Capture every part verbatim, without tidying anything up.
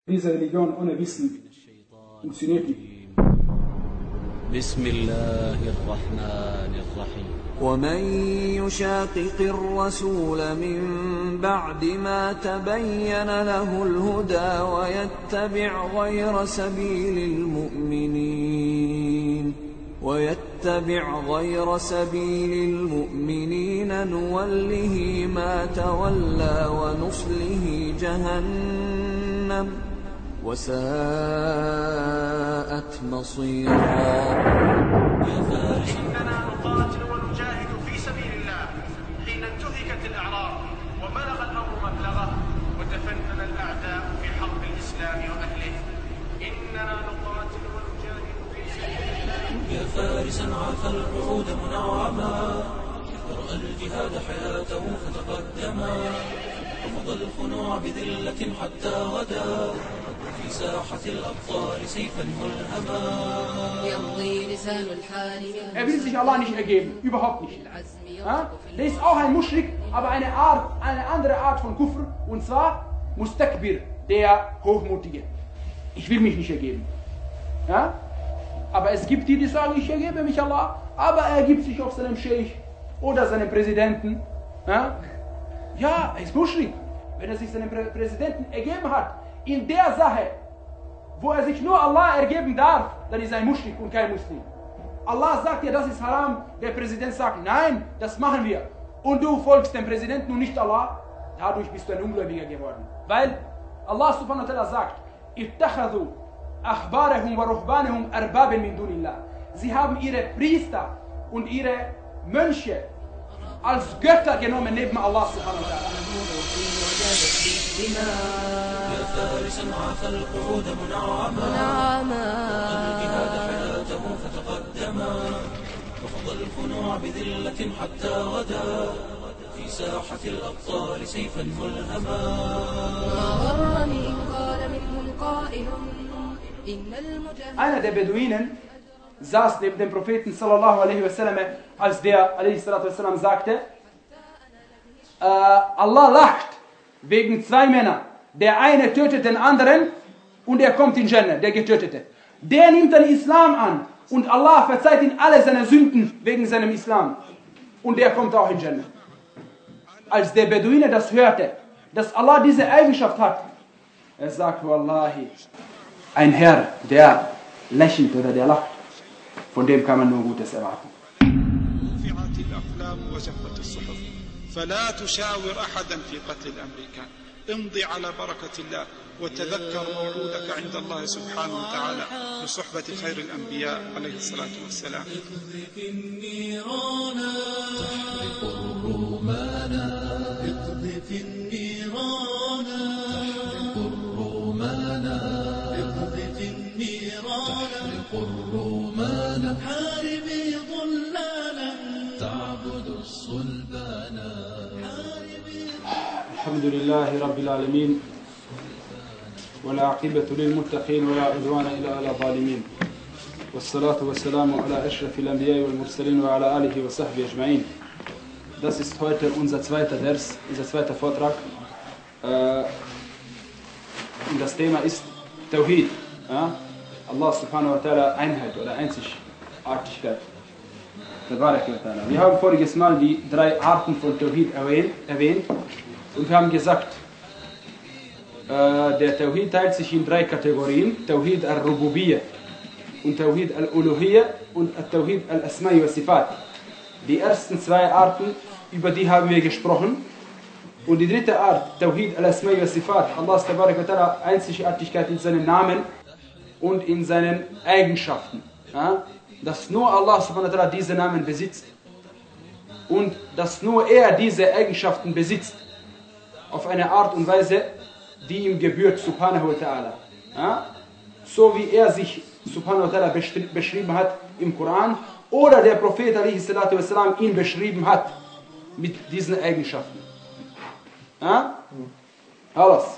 Diese Religion ohne Wissen funktioniert nicht. بسم الله الرحمن الرحيم ومن يشاقق الرسول من بعد ما تبين له الهدى ويتبع غير سبيل المؤمنين ويتبع غير سبيل المؤمنين نوله ما تولى ونصله جهنم وساءت مصيرا. إننا نقاتل ونجاهد في سبيل الله حين انتهكت الأعراض وبلغ الأمر مبلغه وتفنن الأعداء في حرب الإسلام وأهله. إننا نقاتل ونجاهد في سبيل الله. يا فارسا عاف القعود منعما رأى الجهاد حياته فتقدما رفض الخنوع بذلة حتى غدا في ساحة الأبطال سيفا ملهما يمضي لسان الحال. Er will sich Allah nicht ergeben, überhaupt nicht. Ja? Der ist auch ein Muschrik, aber eine Art, eine andere Art von Kufr, und zwar Mustakbir, der Hochmutige. Ich will mich nicht ergeben. Ja? Aber es gibt die, die sagen, ich ergebe mich Allah, aber er ergibt sich auf seinem Scheich oder seinem Präsidenten. Ja? Ja, er ist Muschrik. Wenn er sich seinem Prä Präsidenten ergeben hat, in der Sache, wo er sich nur Allah ergeben darf, dann ist er ein Muschrik und kein Muslim. Allah sagt dir, das ist haram, der Präsident sagt, nein, das machen wir. Und du folgst dem Präsidenten und nicht Allah, dadurch bist du ein Ungläubiger geworden. Weil Allah subhanahu wa ta'ala sagt, ittakhadhu ahbarahum wa ruhbanahum arbaban min dunillah. Sie haben ihre Priester und ihre Mönche als Götter genommen neben Allah subhanahu wa ta'ala. يا فارسا عاف القعود منعما الجهاد حياته فتقدما رفض الخنوع بذلة حتى غدا في ساحة الأبطال سيفا ملهما. ما غرني إن قال منهم قائل إن المجاهدين. Einer der Beduinen saß neben dem Propheten sallallahu alaihi wasallam, als der alaihi salatu wasallam sagte, äh, Allah lacht wegen zwei Männern. Der eine tötet den anderen und er kommt in Jannah, der Getötete. Der nimmt den Islam an und Allah verzeiht ihm alle seine Sünden wegen seinem Islam. Und der kommt auch in Jannah. Als der Beduine das hörte, dass Allah diese Eigenschaft hat, er sagt, Wallahi, ein Herr, der lächelt oder der lacht, von dem kann man nur Gutes erwarten. فلا تشاور أحدا في قتل الأمريكان امضي على بركة الله وتذكر موعودك عند الله سبحانه وتعالى بصحبة خير الأنبياء عليه الصلاة والسلام. اقذف النيران تحرق الرومان اقذف النيران تحرق الرومان اقذف النيران تحرق الرومان حاربي ضلالا تعبد الصلبان. الحمد لله رب العالمين والعاقبة للمتقين ولا عدوان إلا على الظالمين والصلاة والسلام على أشرف الأنبياء والمرسلين وعلى آله وصحبه أجمعين. Das ist heute unser zweiter Vers, unser zweiter Vortrag. Und das Thema ist Tawhid. Ja? Allah subhanahu wa ta'ala, Einheit oder Einzigartigkeit. Wir haben voriges Mal die drei Arten von Tawhid erwähnt und wir haben gesagt, der Tawhid teilt sich in drei Kategorien: Tawhid al-Rububiyyah und Tawhid al-Uluhiyyah und Tawhid al-Asma'i wa Sifat. Die ersten zwei Arten, über die haben wir gesprochen. Und die dritte Art, Tawhid al-Asma'i wa Sifat, Allahs tabarak wa ta'ala, Einzigartigkeit in seinen Namen und in seinen Eigenschaften. Ja? Dass nur Allah subhanahu wa ta'ala diese Namen besitzt und dass nur er diese Eigenschaften besitzt auf eine Art und Weise, die ihm gebührt, subhanahu wa ta'ala. Ja? So wie er sich subhanahu wa ta'ala beschrieben hat im Koran oder der Prophet alaihi salatu wassalam ihn beschrieben hat mit diesen Eigenschaften. Ja? Alles.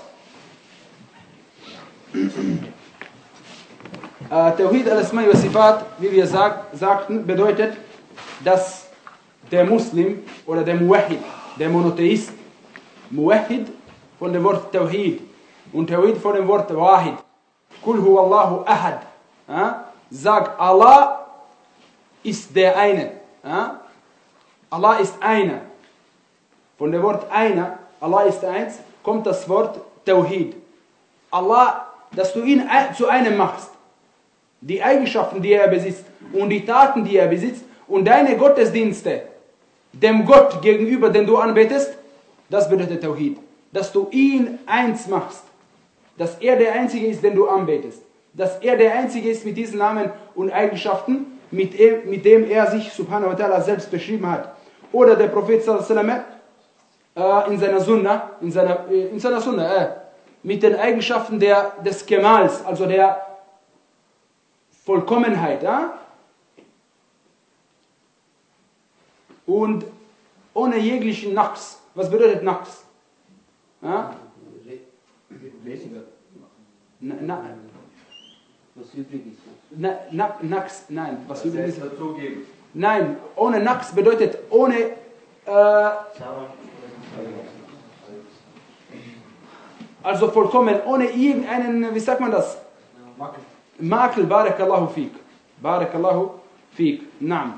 Tawhid al-Asma'i wa Sifat, wie wir sag, sagten, bedeutet, dass der Muslim oder der Muwahhid, der Monotheist, Muwahhid von dem Wort Tawhid, Und Tawhid von dem Wort Wahid. Kul huwallahu ahad. Ja? Sag, Allah ist der eine. Ja? Allah ist einer. Von dem Wort einer, Allah ist eins, kommt das Wort Tawhid. Allah, dass du ihn zu einem machst. Die Eigenschaften, die er besitzt und die Taten, die er besitzt und deine Gottesdienste dem Gott gegenüber, den du anbetest, das bedeutet Tawhid. Dass du ihn eins machst. Dass er der Einzige ist, den du anbetest. Dass er der Einzige ist mit diesen Namen und Eigenschaften, mit dem, mit dem er sich subhanahu wa ta'ala selbst beschrieben hat. Oder der Prophet sallallahu alaihi wasallam äh, in seiner Sunna, in seiner, äh, in seiner Sunna, äh, mit den Eigenschaften der, des Kemals, also der Vollkommenheit. Äh? Und ohne jeglichen Naqs. Was bedeutet Naqs? Ja? Na, na, was übrig ist. Na, na, Naqs, nein, was übrig ist. Nein, ohne Naqs bedeutet ohne äh, also vollkommen, ohne irgendeinen, wie sagt man das? Makel. Makel, barakallahu fiqh. Barakallahu fiqh. Naam.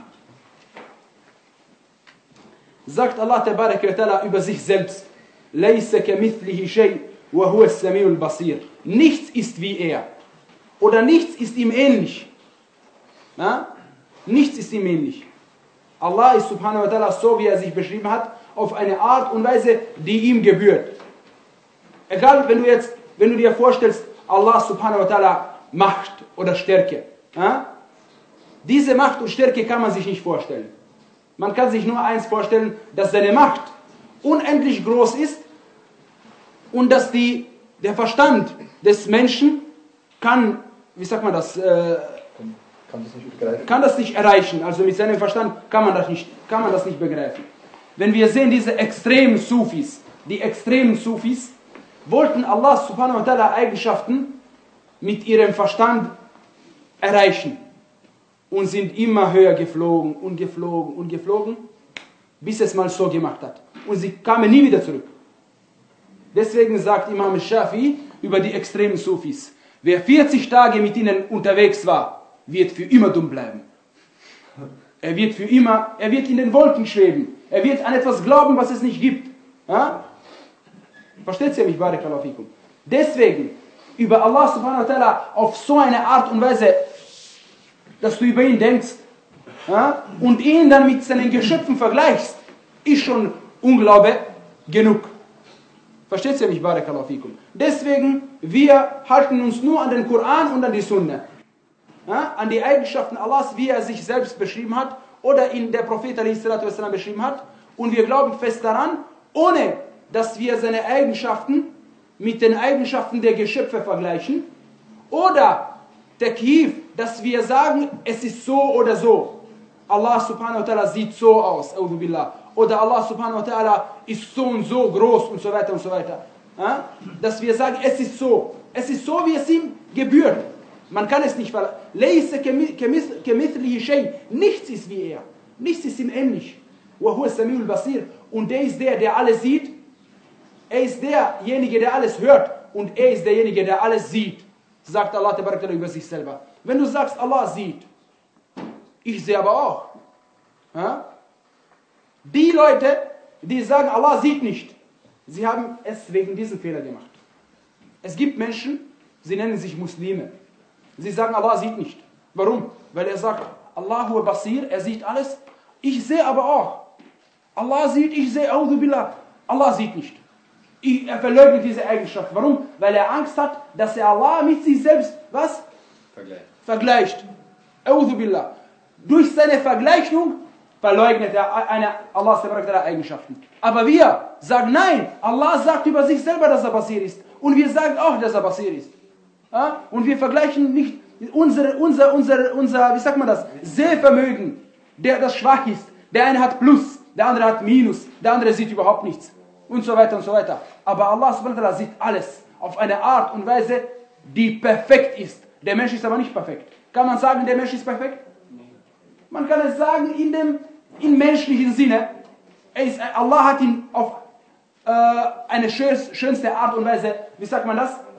Sagt Allah tabaraka wa ta'ala über sich selbst: Laysa kamithlihi shay wa huwa as-sami'ul basir. Nichts ist wie er. Oder nichts ist ihm ähnlich. Na? Nichts ist ihm ähnlich. Allah ist subhanahu wa ta'ala so, wie er sich beschrieben hat, auf eine Art und Weise, die ihm gebührt. Egal, wenn du jetzt, wenn du dir vorstellst, Allah subhanahu wa ta'ala Macht oder Stärke. Ja? Diese Macht und Stärke kann man sich nicht vorstellen. Man kann sich nur eins vorstellen, dass seine Macht unendlich groß ist und dass die, der Verstand des Menschen kann, wie sagt man das, äh, kann, das nicht begreifen. kann das nicht erreichen. Also mit seinem Verstand kann man das nicht, kann man das nicht begreifen. Wenn wir sehen, diese extremen Sufis, die extremen Sufis, wollten Allah subhanahu wa ta'ala Eigenschaften mit ihrem Verstand erreichen. Und sind immer höher geflogen und geflogen und geflogen, bis es mal so gemacht hat. Und sie kamen nie wieder zurück. Deswegen sagt Imam Shafi über die extremen Sufis: Wer vierzig Tage mit ihnen unterwegs war, wird für immer dumm bleiben. Er wird für immer, er wird in den Wolken schweben. Er wird an etwas glauben, was es nicht gibt. Ja? Versteht ihr mich, barakallahu fikum? Deswegen, über Allah subhanahu wa ta'ala auf so eine Art und Weise, dass du über ihn denkst, ja, und ihn dann mit seinen Geschöpfen vergleichst, ist schon Unglaube genug. Versteht ihr mich, barakallahu fikum? Deswegen, wir halten uns nur an den Koran und an die Sunna. Ja, an die Eigenschaften Allahs, wie er sich selbst beschrieben hat, oder in der Prophet a s. beschrieben hat. Und wir glauben fest daran, ohne dass wir seine Eigenschaften mit den Eigenschaften der Geschöpfe vergleichen, oder Takyif, dass wir sagen, es ist so oder so. Allah subhanahu wa ta'ala sieht so aus, a'udhu billah. Oder Allah subhanahu wa ta'ala ist so und so groß und so weiter und so weiter. Ja? Dass wir sagen, es ist so. Es ist so, wie es ihm gebührt. Man kann es nicht verlassen. Laysa kamithlihi shay. Nichts ist wie er. Nichts ist ihm ähnlich. Wa huwa as-sami'ul basir. Und er ist der, der alles sieht. Er ist derjenige, der alles hört. Und er ist derjenige, der alles sieht. Sagt Allah tabaraka über sich selber. Wenn du sagst, Allah sieht, ich sehe aber auch. Ja? Die Leute, die sagen, Allah sieht nicht, sie haben es wegen diesem Fehler gemacht. Es gibt Menschen, sie nennen sich Muslime. Sie sagen, Allah sieht nicht. Warum? Weil er sagt, Allahu Basir, er sieht alles. Ich sehe aber auch. Allah sieht, ich sehe, A'udhu Billah. Allah sieht nicht. Ich, er verleugnet diese Eigenschaft. Warum? Weil er Angst hat, dass er Allah mit sich selbst, was? Vergleicht. Vergleicht. A'udhu Billah. Durch seine Vergleichung verleugnet er eine Allahs Eigenschaften. Aber wir sagen, nein, Allah sagt über sich selber, dass er Basir ist. Und wir sagen auch, dass er Basir ist. Ja? Und wir vergleichen nicht unsere, unser, unser, unser, wie sagt man das, Sehvermögen, der das schwach ist. Der eine hat Plus, der andere hat Minus, der andere sieht überhaupt nichts. Und so weiter und so weiter. Aber Allah subhanahu wa ta'ala sieht alles auf eine Art und Weise, die perfekt ist. Der Mensch ist aber nicht perfekt. Kann man sagen, der Mensch ist perfekt? Man kann es sagen in dem im menschlichen Sinne. Er ist, Allah hat ihn auf äh, eine schönste Art und Weise, wie sagt man das?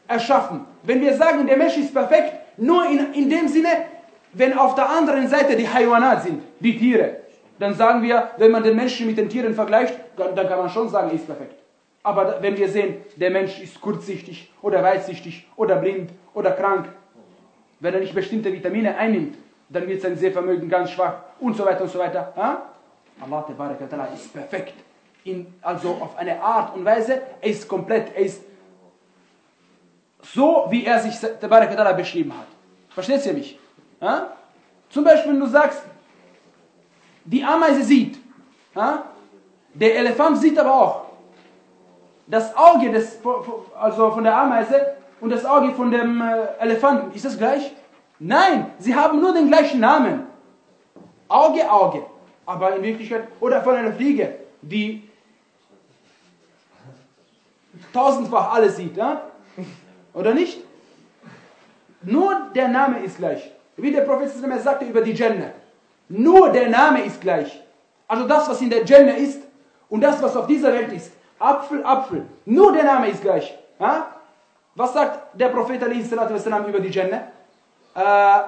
erschaffen. Wenn wir sagen, der Mensch ist perfekt, nur in, in dem Sinne, wenn auf der anderen Seite die Haywanat sind, die Tiere, dann sagen wir, wenn man den Menschen mit den Tieren vergleicht, dann kann man schon sagen, er ist perfekt. Aber wenn wir sehen, der Mensch ist kurzsichtig oder weitsichtig oder blind oder krank, wenn er nicht bestimmte Vitamine einnimmt, dann wird sein Sehvermögen ganz schwach und so weiter und so weiter. Ha? Allah Tabaraka wa Ta'ala ist perfekt. In, also auf eine Art und Weise, er ist komplett, er ist so, wie er sich Tabaraka wa Ta'ala beschrieben hat. Versteht ihr mich? Ha? Zum Beispiel, wenn du sagst, die Ameise sieht, ha? Der Elefant sieht aber auch. Das Auge des, also von der Ameise und das Auge von dem Elefanten, ist das gleich? Nein, sie haben nur den gleichen Namen. Auge, Auge. Aber in Wirklichkeit, oder von einer Fliege, die tausendfach alles sieht, ja? Oder nicht? Nur der Name ist gleich. Wie der Prophet sagte über die Jannah. Nur der Name ist gleich. Also das, was in der Jannah ist und das, was auf dieser Welt ist. Apfel, Apfel. Nur der Name ist gleich. Ja? Was sagt der Prophet über die Jannah? Äh,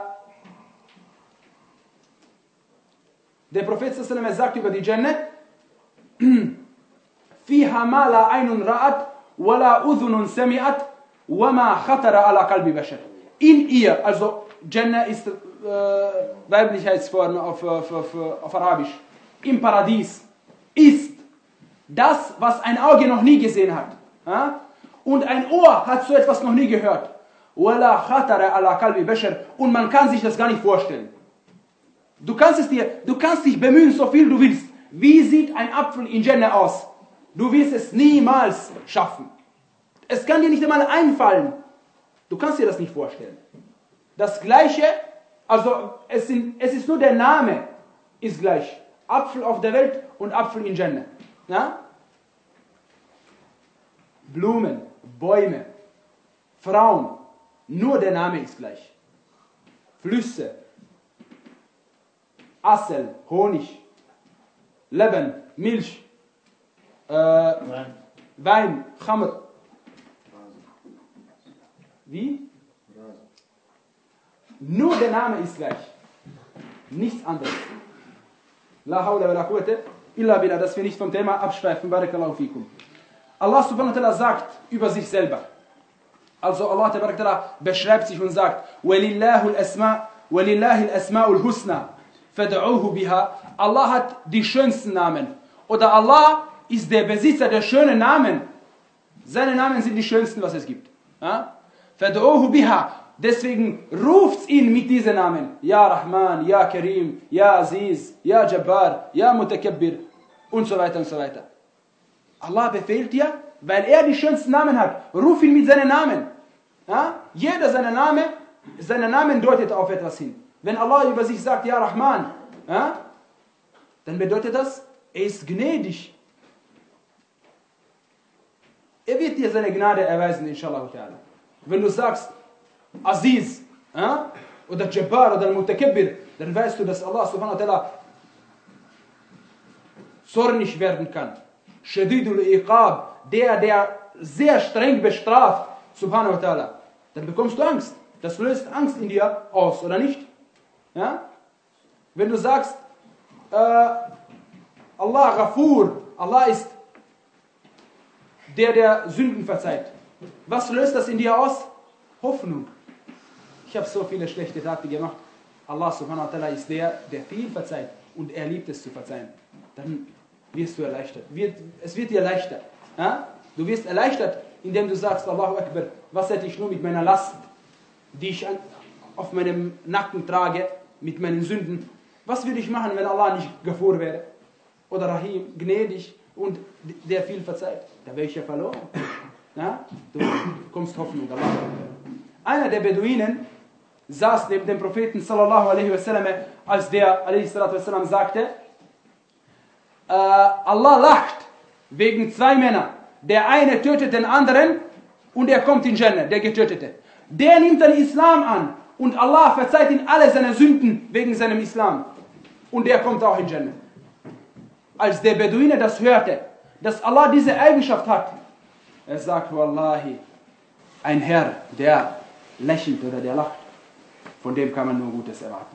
der Prophet sagt über die Jannah, فيها ما لا عين رأت ولا أذن سمعت وما خطر على قلب بشر. In ihr, also Jannah ist äh, Weiblichkeitsform auf, auf, auf, auf Arabisch, im Paradies, ist das, was ein Auge noch nie gesehen hat. Ja? Und ein Ohr hat so etwas noch nie gehört. ولا خطر على قلب بشر. Und man kann sich das gar nicht vorstellen. Du kannst es dir, du kannst dich bemühen, so viel du willst. Wie sieht ein Apfel in Jannah aus? Du wirst es niemals schaffen. Es kann dir nicht einmal einfallen. Du kannst dir das nicht vorstellen. Das Gleiche, also es, sind, es ist nur der Name, ist gleich. Apfel auf der Welt und Apfel in Jannah. Ja? Blumen, Bäume, Frauen, nur der Name ist gleich. Flüsse, Assel, Honig, Leben, Milch, äh, Wein, Wein, Khamr. Wie? Nur der Name ist gleich. Nichts anderes. La hawla wa la quwwata illa billah, dass wir nicht vom Thema abschweifen. Barakallahu fikum. Allah subhanahu wa ta'ala sagt über sich selber. Also Allah tabarak ta'ala beschreibt sich und sagt: وَلِلَّهُ الْأَسْمَاءُ وَلِلَّهِ الْأَسْمَاءُ الْحُسْنَى فَدْعُوهُ بِهَا. Allah hat die schönsten Namen. Oder Allah ist der Besitzer der schönen Namen. Seine Namen sind die schönsten, was es gibt. Ja? فَدْعُوهُ بِهَا. Deswegen ruft ihn mit diesen Namen. Ja Rahman, Ja Karim, Ja Aziz, Ja Jabbar, Ja Mutakabbir und so weiter und so weiter. Allah befehlt dir, weil er die schönsten Namen hat. Ruf ihn mit seinen Namen. Ja? Jeder seine Name, seine Namen deutet auf etwas hin. Wenn Allah über sich sagt, Ja Rahman, ja? Dann bedeutet das, er ist gnädig. Er wird dir seine Gnade erweisen, inshallah. Wenn du sagst, Aziz, ja? Oder Jabbar oder Mutakabbir, dann weißt du, dass Allah subhanahu wa ta'ala zornig werden kann. Shadidul Iqab, der, der sehr streng bestraft, subhanahu wa ta'ala. Dann bekommst du Angst. Das löst Angst in dir aus, oder nicht? Ja? Wenn du sagst, äh, Allah Ghafur, Allah ist der, der Sünden verzeiht. Was löst das in dir aus? Hoffnung. Ich habe so viele schlechte Taten gemacht. Allah subhanahu wa ta'ala ist der, der viel verzeiht. Und er liebt es zu verzeihen. Dann wirst du erleichtert. Wird, es wird dir leichter. Ja? Du wirst erleichtert, indem du sagst, Allahu Akbar, was hätte ich nur mit meiner Last, die ich an, auf meinem Nacken trage, mit meinen Sünden. Was würde ich machen, wenn Allah nicht Ghafur wäre? Oder Rahim, gnädig und der viel verzeiht? Da wäre ich ja verloren. Ja? Du bekommst Hoffnung. Allah. Einer der Beduinen saß neben dem Propheten sallallahu alaihi wasallam, als der alaihi salatu wasallam sagte, äh, Allah lacht wegen zwei Männern. Der eine tötet den anderen und er kommt in Jannah, der Getötete. Der nimmt den Islam an und Allah verzeiht ihm alle seine Sünden wegen seinem Islam. Und der kommt auch in Jannah. Als der Beduine das hörte, dass Allah diese Eigenschaft hat, er sagt, Wallahi, ein Herr, der lächelt oder der lacht, von dem kann man nur Gutes erwarten.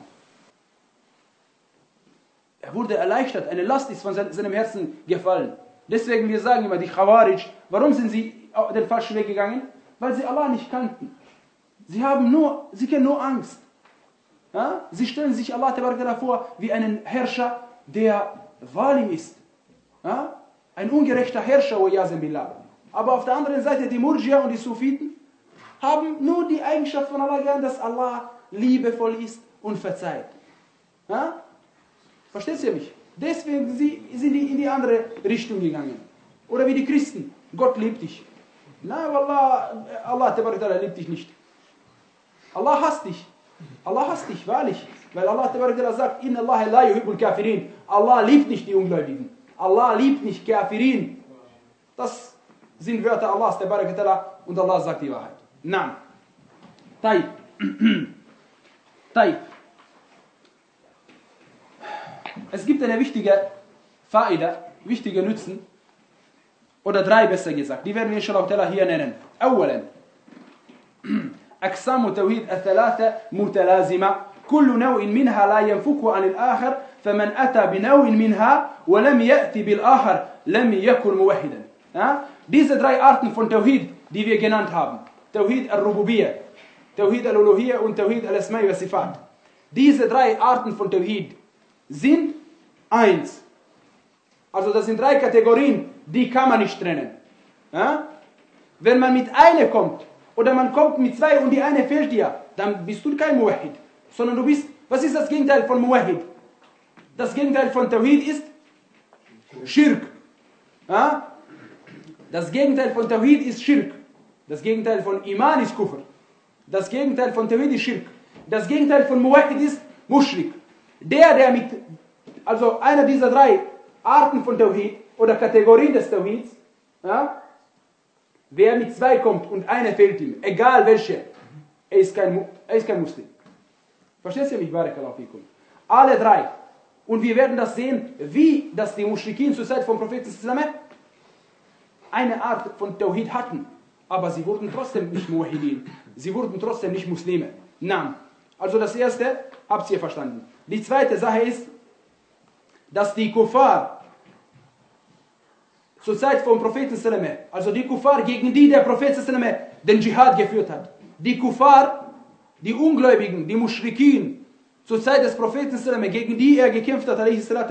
Er wurde erleichtert, eine Last ist von seinem Herzen gefallen. Deswegen, wir sagen immer, die Khawarij, warum sind sie den falschen Weg gegangen? Weil sie Allah nicht kannten. Sie haben nur, sie kennen nur Angst. Ja? Sie stellen sich Allah vor wie einen Herrscher, der Walim ist. Ja? Ein ungerechter Herrscher, billah. Aber auf der anderen Seite, die Murjia und die Sufiten haben nur die Eigenschaft von Allah gelernt, dass Allah liebevoll ist und verzeiht. Ja? Versteht ihr mich? Deswegen sind die in die andere Richtung gegangen. Oder wie die Christen. Gott liebt dich. Nein, Allah, Allah liebt dich nicht. Allah hasst dich. Allah hasst dich, wahrlich. Weil Allah sagt, Inna Allah la yuhibbul kafirin. Allah liebt nicht die Ungläubigen. Allah liebt nicht Kafirin. Das sind Wörter Allahs, und Allah sagt die Wahrheit. Naam. Taib. Taib. Es gibt eine wichtige Faida, wichtige Nutzen, oder drei besser gesagt, die werden wir inshallah hier nennen. أولا أقسام توحيد الثلاثة متلازمة كل نوع منها لا ينفك عن الآخر فمن أتى بنوع منها ولم يأتي بالآخر لم يكن موحدا. Ja? Diese drei Arten von Tawhid, die wir genannt haben, Tawhid al-Rububiyyah, Tawhid al-Uluhiyyah und Tawhid al-Asma'i wa Sifat, diese drei Arten von Tawhid sind eins. Also das sind drei Kategorien, die kann man nicht trennen. Ja? Wenn man mit einer kommt, oder man kommt mit zwei und die eine fehlt dir, dann bist du kein Muwahhid. Sondern du bist, was ist das Gegenteil von Muwahhid? Das Gegenteil von Tawhid ist Schirk. Ja? Das Gegenteil von Tawhid ist Schirk. Das Gegenteil von Iman ist Kufr. Das Gegenteil von Tawhid ist Schirk. Das Gegenteil von Muwahhid ist Mushrik. Der, der mit, also einer dieser drei Arten von Tawhid oder Kategorien des Tawhids, ja, wer mit zwei kommt und eine fehlt ihm, egal welche, er ist kein, er ist kein Muslim. Verstehst du mich? Barakallahu fikum. Alle drei. Und wir werden das sehen, wie das die Mushrikin zur Zeit vom Propheten eine Art von Tawhid hatten. Aber sie wurden trotzdem nicht Muwahhidin. Sie wurden trotzdem nicht Muslime. Nein. Also das erste, habt ihr verstanden. Die zweite Sache ist, dass die Kuffar zur Zeit vom Propheten, also die Kuffar, gegen die der Prophet den Dschihad geführt hat, die Kuffar, die Ungläubigen, die Mushrikin, zur Zeit des Propheten, gegen die er gekämpft hat,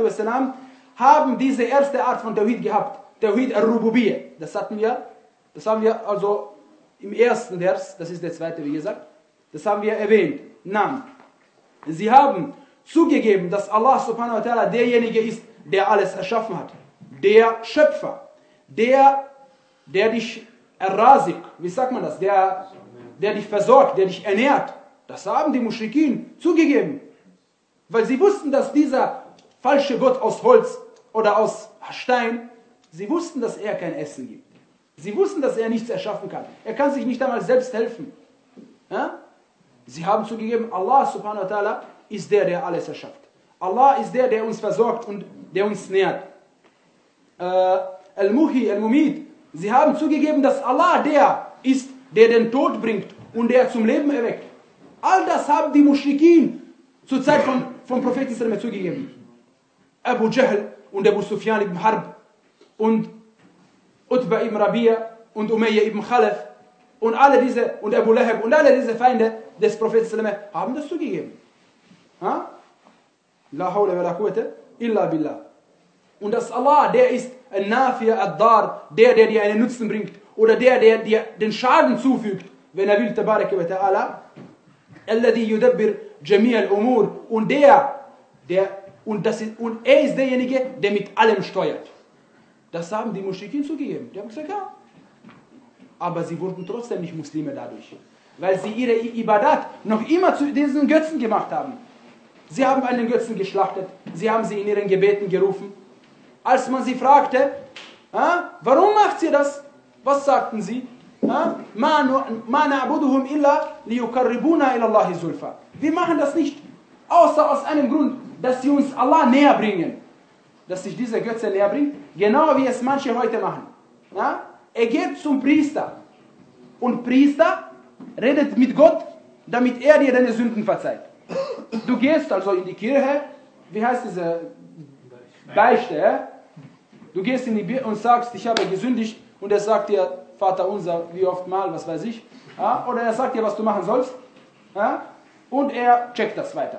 haben diese erste Art von Tawhid gehabt, Tawhid al-Rububiyyah. Das hatten wir, das haben wir also im ersten Vers, das ist der zweite, wie gesagt, das haben wir erwähnt. Nein. Sie haben zugegeben, dass Allah subhanahu wa ta'ala derjenige ist, der alles erschaffen hat. Der Schöpfer. Der, der dich errasik, wie sagt man das? Der, der dich versorgt, der dich ernährt. Das haben die Mushrikin zugegeben. Weil sie wussten, dass dieser falsche Gott aus Holz oder aus Stein, sie wussten, dass er kein Essen gibt. Sie wussten, dass er nichts erschaffen kann. Er kann sich nicht einmal selbst helfen. Ja? Sie haben zugegeben, Allah subhanahu wa ta'ala ist der, der alles erschafft. Allah ist der, der uns versorgt und der uns nährt. Äh, Al-Muhi, Al-Mumit. Sie haben zugegeben, dass Allah der ist, der den Tod bringt und der zum Leben erweckt. All das haben die Mushrikin zur Zeit von, vom Propheten zugegeben. Abu Jahl und Abu Sufyan ibn Harb und Utba ibn Rabi'a und Umayya ibn Khalaf und alle diese, und Abu Lahab und alle diese Feinde des Propheten haben das zugegeben. Ha? La hawla wa la quwwata illa billah. Und dass Allah, der ist ein Nafi' ad-Dar, der, der dir einen Nutzen bringt, oder der, der dir den Schaden zufügt, wenn er will, tabaraka wa ta'ala, alladhi yudabbir jami' al-umur, und der, der, und, das ist, und er ist derjenige, der mit allem steuert. Das haben die Mushrikin zugegeben. Die haben gesagt, ja. Aber sie wurden trotzdem nicht Muslime dadurch. Weil sie ihre Ibadat noch immer zu diesen Götzen gemacht haben. Sie haben einen Götzen geschlachtet. Sie haben sie in ihren Gebeten gerufen. Als man sie fragte, äh, warum macht ihr das? Was sagten sie? Ma na'buduhum illa liyukarribuna ila Allahi zulfa. Wir machen das nicht, außer aus einem Grund, dass sie uns Allah näher bringen. Dass sich diese Götze näher bringt, genau wie es manche heute machen. Ja? Er geht zum Priester Und Priester redet mit Gott, damit er dir deine Sünden verzeiht. Du gehst also in die Kirche, wie heißt diese Beichte, ja? Du gehst in die Bibel und sagst, ich habe gesündigt, und er sagt dir, Vater unser, wie oft mal, was weiß ich, ja? Oder er sagt dir, was du machen sollst, ja? Und er checkt das weiter.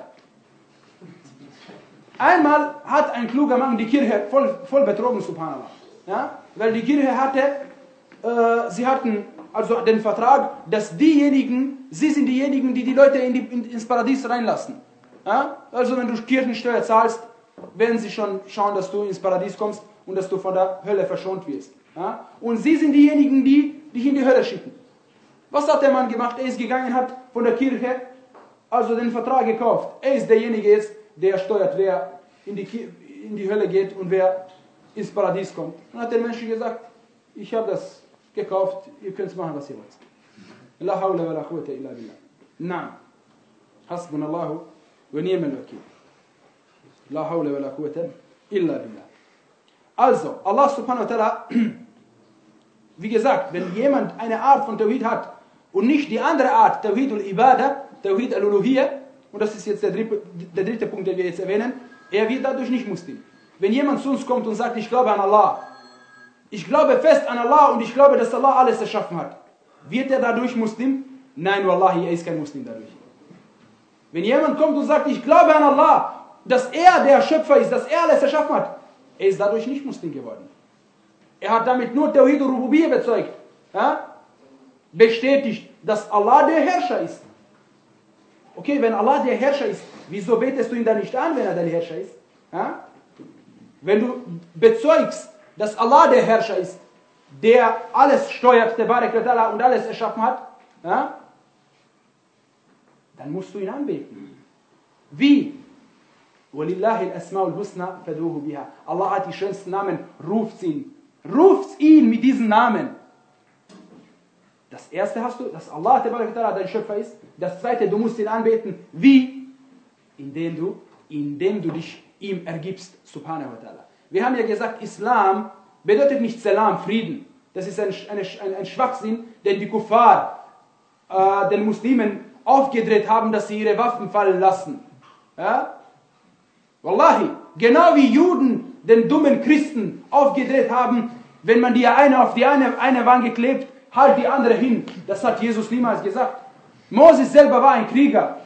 Einmal hat ein kluger Mann die Kirche voll, voll betrogen, subhanallah, ja? Weil die Kirche hatte, äh, sie hatten also den Vertrag, dass diejenigen, sie sind diejenigen, die die Leute in die, in, ins Paradies reinlassen. Ja? Also wenn du Kirchensteuer zahlst, werden sie schon schauen, dass du ins Paradies kommst und dass du von der Hölle verschont wirst. Ja? Und sie sind diejenigen, die dich in die Hölle schicken. Was hat der Mann gemacht? Er ist gegangen, hat von der Kirche also den Vertrag gekauft. Er ist derjenige jetzt, der steuert, wer in die, in die Hölle geht und wer ins Paradies kommt. Dann hat der Mensch gesagt, ich habe das gekauft, ihr könnt machen, was ihr wollt. La hawla wa la quwwata illa billah. Naam. Hasbunallahu wa ni'mal wakil. La hawla wa la quwwata illa billah. Also, Allah subhanahu wa ta'ala, wie gesagt, wenn jemand eine Art von Tawhid hat und nicht die andere Art, Tawhid al-Ibadah, Tawhid al-Uluhiyya, und das ist jetzt der dritte, der dritte Punkt, den wir jetzt erwähnen, er wird dadurch nicht Muslim. Wenn jemand zu uns kommt und sagt, ich glaube an Allah, ich glaube fest an Allah und ich glaube, dass Allah alles erschaffen hat, wird er dadurch Muslim? Nein, wallahi, er ist kein Muslim dadurch. Wenn jemand kommt und sagt, ich glaube an Allah, dass er der Schöpfer ist, dass er alles erschaffen hat, er ist dadurch nicht Muslim geworden. Er hat damit nur Tawhid al-Rububiyyah bezeugt, ja? Bestätigt, dass Allah der Herrscher ist. Okay, wenn Allah der Herrscher ist, wieso betest du ihn dann nicht an, wenn er der Herrscher ist? Ja? Wenn du bezeugst, dass Allah der Herrscher ist, der alles steuert, der Barak wa und alles erschaffen hat, ja? Dann musst du ihn anbeten. Wie? وَلِلَّهِ الْأَسْمَاءُ الْحُسْنَى فَدْعُوهُ بِهَا. Allah hat die schönsten Namen, ruft ihn. Ruft ihn mit diesen Namen. Das erste hast du, dass Allah der Barak wa dein Schöpfer ist. Das zweite, du musst ihn anbeten. Wie? Indem du, indem du dich ihm ergibst, subhanahu wa ta'ala. Wir haben ja gesagt, Islam bedeutet nicht Salam, Frieden. Das ist ein, ein, ein Schwachsinn, den die Kuffar äh, den Muslimen aufgedreht haben, dass sie ihre Waffen fallen lassen. Ja? Wallahi, genau wie Juden den dummen Christen aufgedreht haben, wenn man die eine auf die eine, eine Wange klebt, halt die andere hin. Das hat Jesus niemals gesagt. Moses selber war ein Krieger.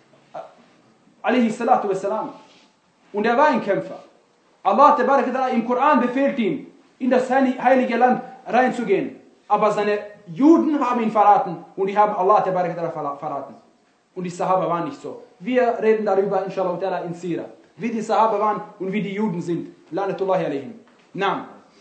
Alayhi salatu wassalam. Und er war ein Kämpfer. Allah im Koran befehlt ihm, in das heilige Land reinzugehen. Aber seine Juden haben ihn verraten und die haben Allah verraten. Und die Sahaba waren nicht so. Wir reden darüber, inshallah, in Sira. Wie die Sahaba waren und wie die Juden sind. Lanatullahi alayhim. Naam.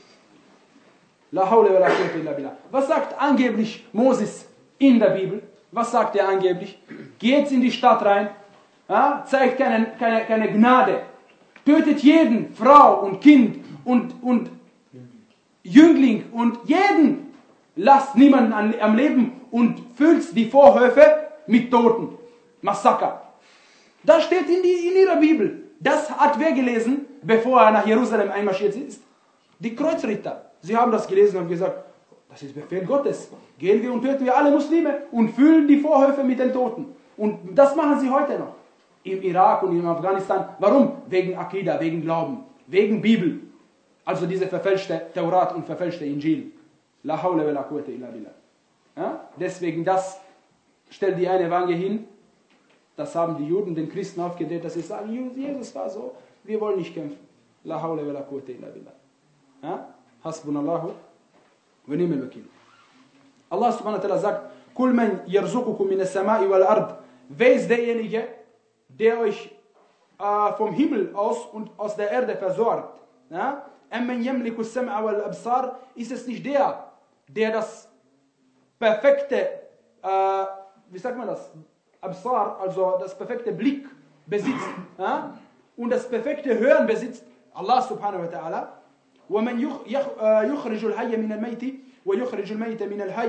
La hawla wa la quwwata illa billah. Was sagt angeblich Moses in der Bibel? Was sagt er angeblich? Geht in die Stadt rein, ja, zeigt keine, keine, keine Gnade. Tötet jeden, Frau und Kind und, und Jüngling und jeden. Lasst niemanden an, am Leben und füllt die Vorhöfe mit Toten. Massaker. Das steht in, die, in ihrer Bibel. Das hat wer gelesen, bevor er nach Jerusalem einmarschiert ist? Die Kreuzritter. Sie haben das gelesen und haben gesagt, das ist Befehl Gottes. Gehen wir und töten wir alle Muslime und füllen die Vorhöfe mit den Toten. Und das machen sie heute noch. Im Irak und in Afghanistan. Warum? Wegen Akida, wegen Glauben, wegen Bibel. Also diese verfälschte Taurat und verfälschte Injil. La hawla wa la quwwata illa billah. Ja? Deswegen das, stellt die eine Wange hin. Das haben die Juden den Christen aufgedreht, dass sie sagen, Jesus war so, wir wollen nicht kämpfen. La hawla wa la quwwata illa billah. Ja? Hasbunallahu wa ni'mal wakil. Allah subhanahu wa ta'ala sagt, Kul man yarzuqukum min as-sama'i wal ard. Wer ist derjenige, der euch äh, vom Himmel aus und aus der Erde versorgt? Ja? Amman yamliku as-sam'a wal absar. Ist es nicht der, der das perfekte, äh, wie sagt man das? Absar, also das perfekte Blick besitzt, ja? Und das perfekte Hören besitzt? Allah subhanahu wa ta'ala. وَمَنْ يُخْرِجُ الْحَيَّ مِنَ الْمَيْتِ وَيُخْرِجُ الْمَيْتَ مِنَ الْحَيِّ.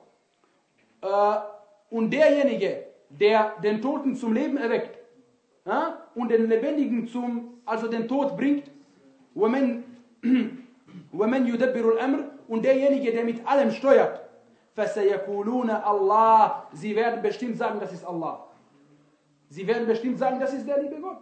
Und derjenige, der den Toten zum Leben erweckt, ja? Und den Lebendigen zum, also den Tod bringt, وَمَنْ يُدَبِّرُ الْأَمْرِ. Und derjenige, der mit allem steuert, فَسَيَقُولُونَ Allah. Sie werden bestimmt sagen, das ist Allah. Sie werden bestimmt sagen, das ist der liebe Gott.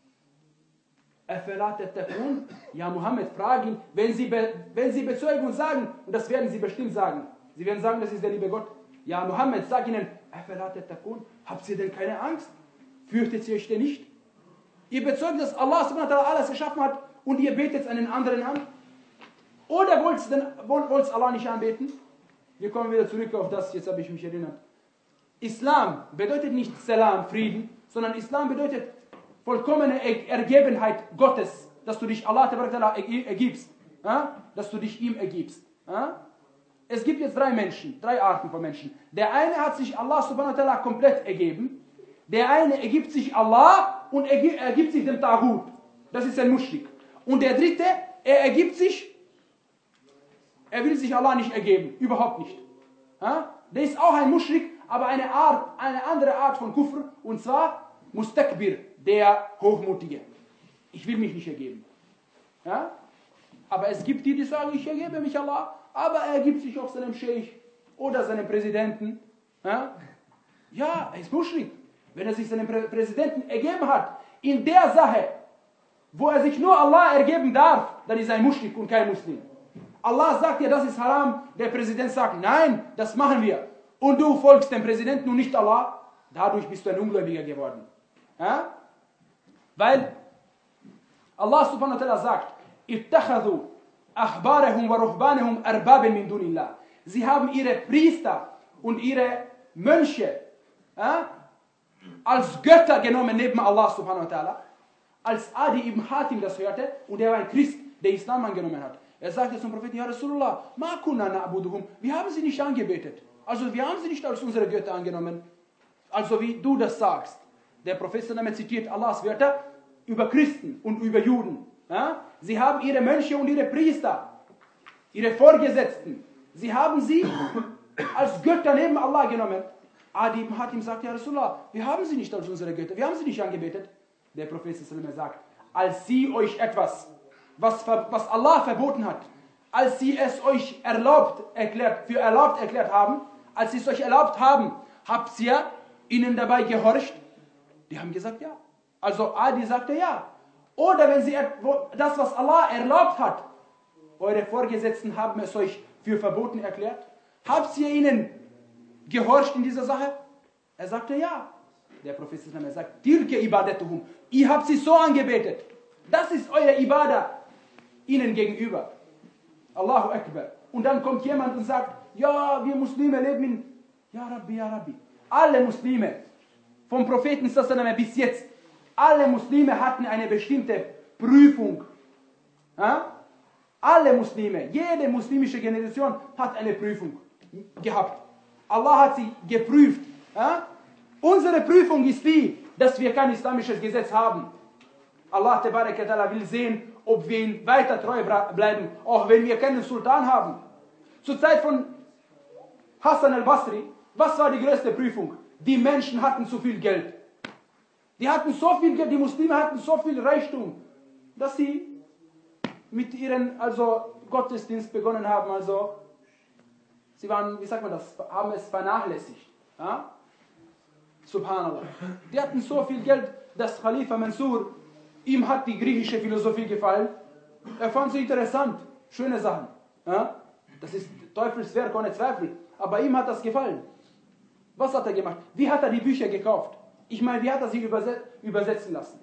أَفَلَا تَتَّقُونَ. Ja, Mohammed, frag ihn, wenn sie, be, wenn sie bezeugen und sagen, und das werden sie bestimmt sagen, sie werden sagen, das ist der liebe Gott. Ja, Mohammed, sag ihnen, أَفَلَا تَتَّقُونَ. Habt ihr denn keine Angst? Fürchtet ihr euch denn nicht? Ihr bezeugt, dass Allah subhanahu wa ta'ala alles geschaffen hat und ihr betet einen anderen an? Oder wollt ihr Allah nicht anbeten? Wir kommen wieder zurück auf das, jetzt habe ich mich erinnert. Islam bedeutet nicht Salam, Frieden, sondern Islam bedeutet vollkommene Ergebenheit Gottes, dass du dich Allah ergibst, dass du dich ihm ergibst. Es gibt jetzt drei Menschen, drei Arten von Menschen. Der eine hat sich Allah subhanahu wa ta'ala komplett ergeben, der eine ergibt sich Allah und ergibt sich dem Taghut, das ist ein Muschrik. Und der dritte, er ergibt sich, er will sich Allah nicht ergeben, überhaupt nicht. Der ist auch ein Muschrik, aber eine, Art, eine andere Art von Kufr, und zwar Mustakbir, der Hochmutige. Ich will mich nicht ergeben. Ja? Aber es gibt die, die sagen, ich ergebe mich Allah, aber er ergibt sich auf seinem Scheich oder seinem Präsidenten. Ja, ja, er ist Muschrik. Wenn er sich seinem Prä Präsidenten ergeben hat, in der Sache, wo er sich nur Allah ergeben darf, dann ist er ein Muschrik und kein Muslim. Allah sagt dir, das ist haram, der Präsident sagt, nein, das machen wir. Und du folgst dem Präsidenten und nicht Allah, dadurch bist du ein Ungläubiger geworden. Ja? Weil Allah subhanahu wa ta'ala sagt, ittakhadhu ahbarahum wa ruhbanahum arbaban min dunillah. Sie haben ihre Priester und ihre Mönche ja, als Götter genommen neben Allah subhanahu wa ta'ala. Als Adi ibn Hatim das hörte, und er war ein Christ, der Islam angenommen hat. Er sagte zum Propheten, ja Rasulullah, ma kunna na'buduhum. Wir haben sie nicht angebetet. Also wir haben sie nicht als unsere Götter angenommen. Also wie du das sagst. Der Prophet zitiert Allahs Wörter über Christen und über Juden. Ja? Sie haben ihre Mönche und ihre Priester, ihre Vorgesetzten, sie haben sie als Götter neben Allah genommen. Adi ibn Hatim sagt, ja Rasulullah, wir haben sie nicht als unsere Götter, wir haben sie nicht angebetet. Der Prophet sagt, als sie euch etwas, was, was Allah verboten hat, als sie es euch erlaubt erklärt, für erlaubt erklärt haben, als sie es euch erlaubt haben, habt ihr ihnen dabei gehorcht? Die haben gesagt, ja. Also Adi sagte ja. Oder wenn sie das, was Allah erlaubt hat, eure Vorgesetzten haben es euch für verboten erklärt, habt ihr ihnen gehorcht in dieser Sache? Er sagte ja. Der Prophet sagt, Tilke ibadatuhum. Ihr habt sie so angebetet. Das ist euer Ibadah ihnen gegenüber. Allahu Akbar. Und dann kommt jemand und sagt, ja, wir Muslime leben in, ja Rabbi, ja Rabbi. Alle Muslime, vom Propheten bis jetzt, alle Muslime hatten eine bestimmte Prüfung. Ja? Alle Muslime, jede muslimische Generation hat eine Prüfung gehabt. Allah hat sie geprüft. Ja? Unsere Prüfung ist die, dass wir kein islamisches Gesetz haben. Allah will sehen, ob wir ihm weiter treu bleiben, auch wenn wir keinen Sultan haben. Zur Zeit von Hassan al-Basri, was war die größte Prüfung? Die Menschen hatten zu viel Geld. Die hatten so viel Geld, die Muslime hatten so viel Reichtum, dass sie mit ihren also Gottesdienst begonnen haben. Also sie waren, wie sagt man das, haben es vernachlässigt. Ja? Subhanallah. Die hatten so viel Geld, dass Khalifa Mansur, ihm hat die griechische Philosophie gefallen. Er fand sie interessant, schöne Sachen. Ja? Das ist Teufelswerk ohne Zweifel. Aber ihm hat das gefallen. Was hat er gemacht? Wie hat er die Bücher gekauft? Ich meine, wie hat er sie überset übersetzen lassen?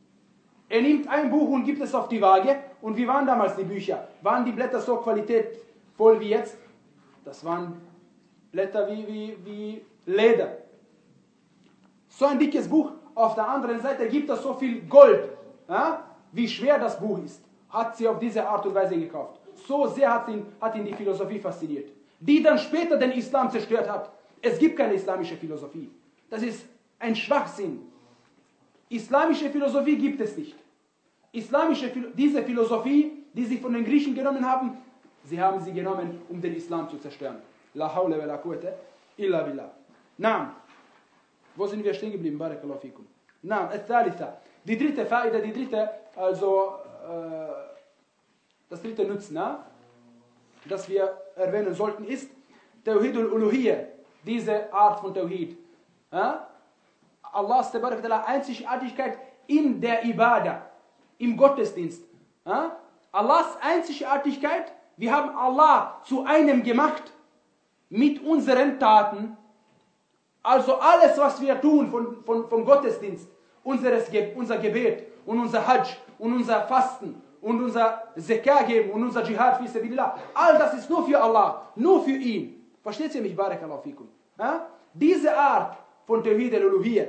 Er nimmt ein Buch und gibt es auf die Waage. Und wie waren damals die Bücher? Waren die Blätter so qualitätvoll wie jetzt? Das waren Blätter wie, wie, wie Leder. So ein dickes Buch. Auf der anderen Seite gibt es so viel Gold. Ja? Wie schwer das Buch ist. Hat sie auf diese Art und Weise gekauft. So sehr hat ihn, hat ihn die Philosophie fasziniert. Die dann später den Islam zerstört hat. Es gibt keine islamische Philosophie. Das ist ein Schwachsinn. Islamische Philosophie gibt es nicht. Islamische, diese Philosophie, die sie von den Griechen genommen haben, sie haben sie genommen, um den Islam zu zerstören. La hawla wa la quwwata illa billah. Naam. Wo sind wir stehen geblieben? Barakallahu fikum. Naam, al-thalitha. Die dritte Faida, die dritte, also äh, das dritte Nutzen, das wir erwähnen sollten, ist, Tawhid al-Uluhiyya, diese Art von Tawhid. Ja? Allahs Einzigartigkeit in der Ibadah, im Gottesdienst. Ja? Allahs Einzigartigkeit, wir haben Allah zu einem gemacht mit unseren Taten. Also alles, was wir tun von, von, vom Gottesdienst, unseres, unser Gebet und unser Hajj und unser Fasten und unser Zakah geben und unser Jihad fi sabilillah, all das ist nur für Allah, nur für ihn. Versteht ihr mich? Barakallahu fikum. Ja? Diese Art von Tawhid al-Uluhiyya,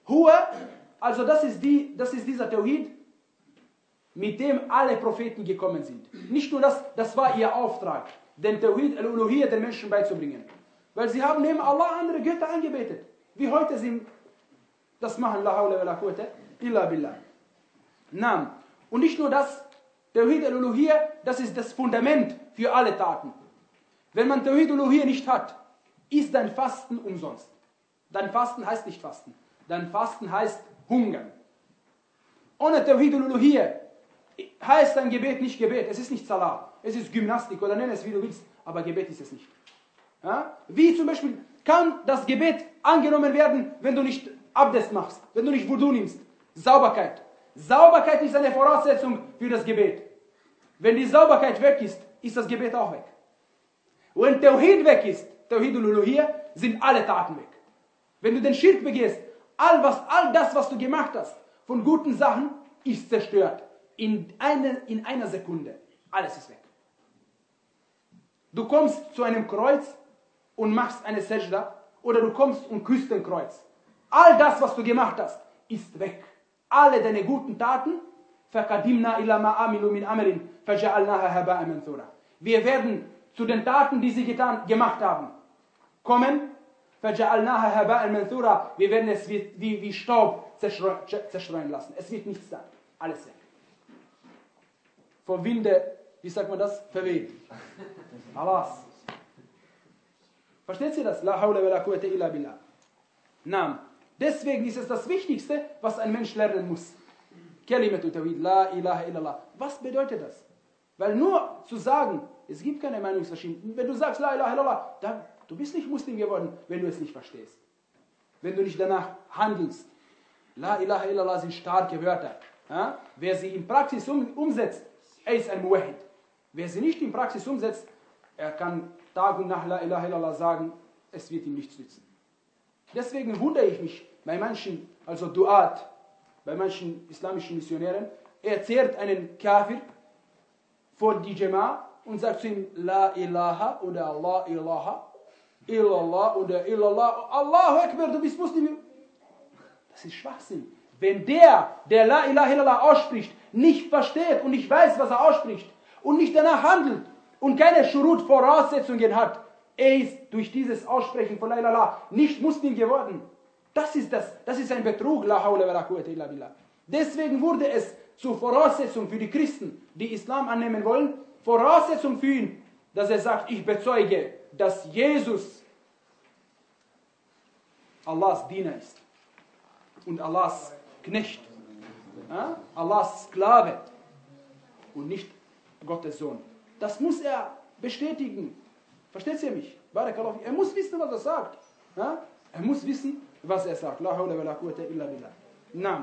also das ist, die, das ist dieser Tawhid, mit dem alle Propheten gekommen sind. Nicht nur das, das war ihr Auftrag, den Tawhid al-Uluhiyya den Menschen beizubringen. Weil sie haben neben Allah andere Götter angebetet. Wie heute sie das machen. La hawla wa la quwwata illa billah. Naam. Und nicht nur das, Tawhid al-Uluhiyya, das ist das Fundament für alle Taten. Wenn man Tawhid al-Uluhiyya nicht hat, ist dein Fasten umsonst. Dein Fasten heißt nicht Fasten. Dein Fasten heißt Hungern. Ohne Tawhid al-Uluhiyya heißt dein Gebet nicht Gebet. Es ist nicht Salah. Es ist Gymnastik oder nenn es wie du willst. Aber Gebet ist es nicht. Ja? Wie zum Beispiel kann das Gebet angenommen werden, wenn du nicht Abdest machst, wenn du nicht Wudu nimmst. Sauberkeit. Sauberkeit ist eine Voraussetzung für das Gebet. Wenn die Sauberkeit weg ist, ist das Gebet auch weg. Wenn Tawhid weg ist, Tawhid al-Uluhiyya, sind alle Taten weg. Wenn du den Schirk begehst, all, was, all das, was du gemacht hast, von guten Sachen, ist zerstört. In, eine, in einer Sekunde. Alles ist weg. Du kommst zu einem Kreuz und machst eine Sajda, oder du kommst und küsst den Kreuz. All das, was du gemacht hast, ist weg. Alle deine guten Taten, فَقَدِمْنَا إِلَى مَا عَمِلُوا مِنْ عَمَلٍ فَجَعَلْنَاهَا هَبَاءً مَنْثُورًا. Wir werden zu den Taten, die sie getan, gemacht haben, kommen, فَجَعَلْنَاهَا هَبَاءً مَنْثُورًا. Wir werden es wie, wie, wie Staub zerstreuen lassen. Es wird nichts da. Alles weg. Vom Winde, wie sagt man das? Verweht. Alas. Versteht ihr das? La hawla wa la quwwata illa billah. Naam. Deswegen ist es das Wichtigste, was ein Mensch lernen muss. Kalimatu Tawhid, la ilaha illallah. Was bedeutet das? Weil nur zu sagen, es gibt keine Meinungsverschiedenheit. Wenn du sagst la ilaha illallah, dann du bist nicht Muslim geworden, wenn du es nicht verstehst. Wenn du nicht danach handelst. La ilaha illallah sind starke Wörter. Ja? Wer sie in Praxis um, umsetzt, er ist ein Muwahhid. Wer sie nicht in Praxis umsetzt, er kann Tag und Nacht la ilaha illallah sagen, es wird ihm nichts nützen. Deswegen wundere ich mich bei manchen, also Duat, bei manchen islamischen Missionären, er zehrt einen Kafir vor die Jama und sagt zu ihm, La ilaha oder Allah ilaha, illallah oder illallah, Allahu Akbar, du bist Muslim. Das ist Schwachsinn. Wenn der, der La ilaha illallah ausspricht, nicht versteht und nicht weiß, was er ausspricht und nicht danach handelt und keine Shurut Voraussetzungen hat, er ist durch dieses Aussprechen von La ilaha illallah nicht Muslim geworden. Das ist das, das ist ein Betrug, la hawla wa la quwwata illa billah. Deswegen wurde es zur Voraussetzung für die Christen, die Islam annehmen wollen, Voraussetzung für ihn, dass er sagt, ich bezeuge, dass Jesus Allahs Diener ist und Allahs Knecht, ja? Allahs Sklave und nicht Gottes Sohn. Das muss er bestätigen. Versteht ihr mich? Barakallahu. Er muss wissen, was er sagt. Ja? Er muss wissen, was er sagt. La hawla wa la quwwata illa billah. Naam.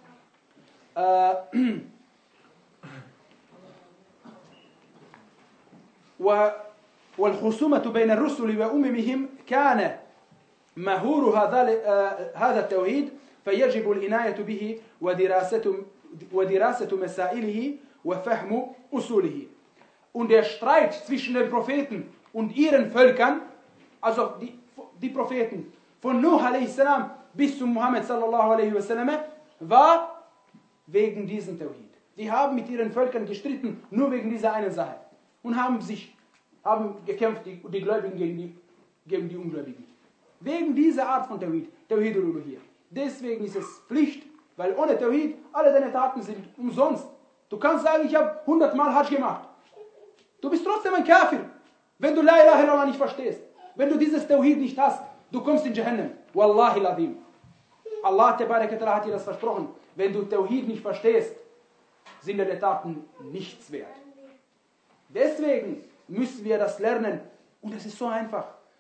والخصومة بين الرسل وأممهم كان مهور هذا هذا التوحيد فيجب العناية به ودراسة ودراسة مسائله وفهم أصوله. Und der Streit zwischen den Propheten und ihren Völkern, also die, die Propheten von Nuh a.s. bis zu Muhammad sallallahu alaihi wasallam, war wegen diesem Tawhid. Die haben mit ihren Völkern gestritten, nur wegen dieser einen Sache. Und haben sich, haben gekämpft, die, die Gläubigen gegen die, gegen die Ungläubigen. Wegen dieser Art von Tawhid, Tawhid al-Uluhiyya. Deswegen ist es Pflicht, weil ohne Tawhid alle deine Taten sind umsonst. Du kannst sagen, ich habe hundertmal Hajj gemacht. Du bist trotzdem ein Kafir, wenn du La ilaha illallah nicht verstehst. Wenn du dieses Tawhid nicht hast, du kommst in Jahannam. Wallahi al-Azim. Allah hat dir das versprochen. Wenn du Tawhid nicht verstehst, sind deine Taten nichts wert. Deswegen müssen wir das lernen. Und es ist so einfach.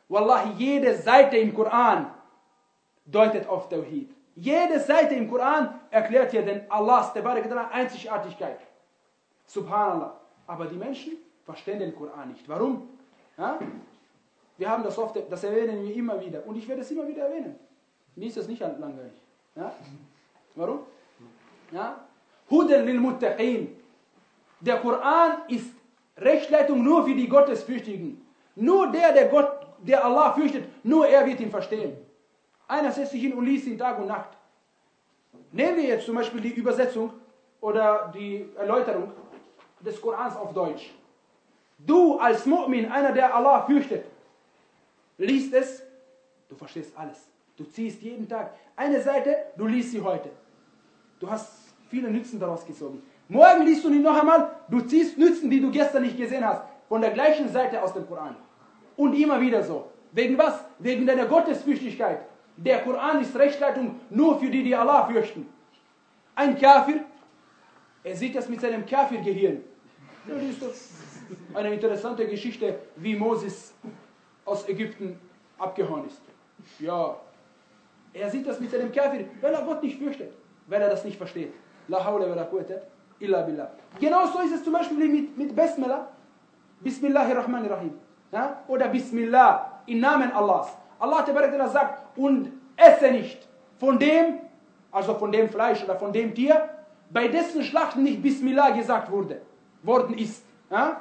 Wallahi, jede Seite im Koran deutet auf Tawhid. Jede Seite im Koran erklärt dir den Allahs Einzigartigkeit. Subhanallah. Aber die Menschen verstehen den Koran nicht. Warum? Ja? Wir haben das oft, das erwähnen wir immer wieder. Und ich werde es immer wieder erwähnen. Mir ist das nicht langweilig. Ja? Warum? Ja? Hudan lil Muttaqin. Der Koran ist Rechtsleitung nur für die Gottesfürchtigen. Nur der, der Gott, der Allah fürchtet, nur er wird ihn verstehen. Einer setzt sich hin und liest ihn Tag und Nacht. Nehmen wir jetzt zum Beispiel die Übersetzung oder die Erläuterung des Korans auf Deutsch. Du als Mu'min, einer, der Allah fürchtet, liest es, du verstehst alles. Du ziehst jeden Tag eine Seite, du liest sie heute. Du hast viele Nützen daraus gezogen. Morgen liest du ihn noch einmal, du ziehst Nützen, die du gestern nicht gesehen hast, von der gleichen Seite aus dem Koran. Und immer wieder so. Wegen was? Wegen deiner Gottesfürchtigkeit. Der Koran ist Rechtsleitung nur für die, die Allah fürchten. Ein Kafir, er sieht das mit seinem Kafir-Gehirn. Das ist doch eine interessante Geschichte, wie Moses aus Ägypten abgehauen ist. Ja, er sieht das mit seinem Kafir, weil er Gott nicht fürchtet, weil er das nicht versteht. La hawla wa la quwwata illa billah. Genauso ist es zum Beispiel mit, mit Bismillah. Bismillahirrahmanirrahim. Ja? Oder Bismillah, im Namen Allahs. Allah sagt, und esse nicht von dem, also von dem Fleisch oder von dem Tier, bei dessen Schlachten nicht Bismillah gesagt wurde, worden ist. Ja?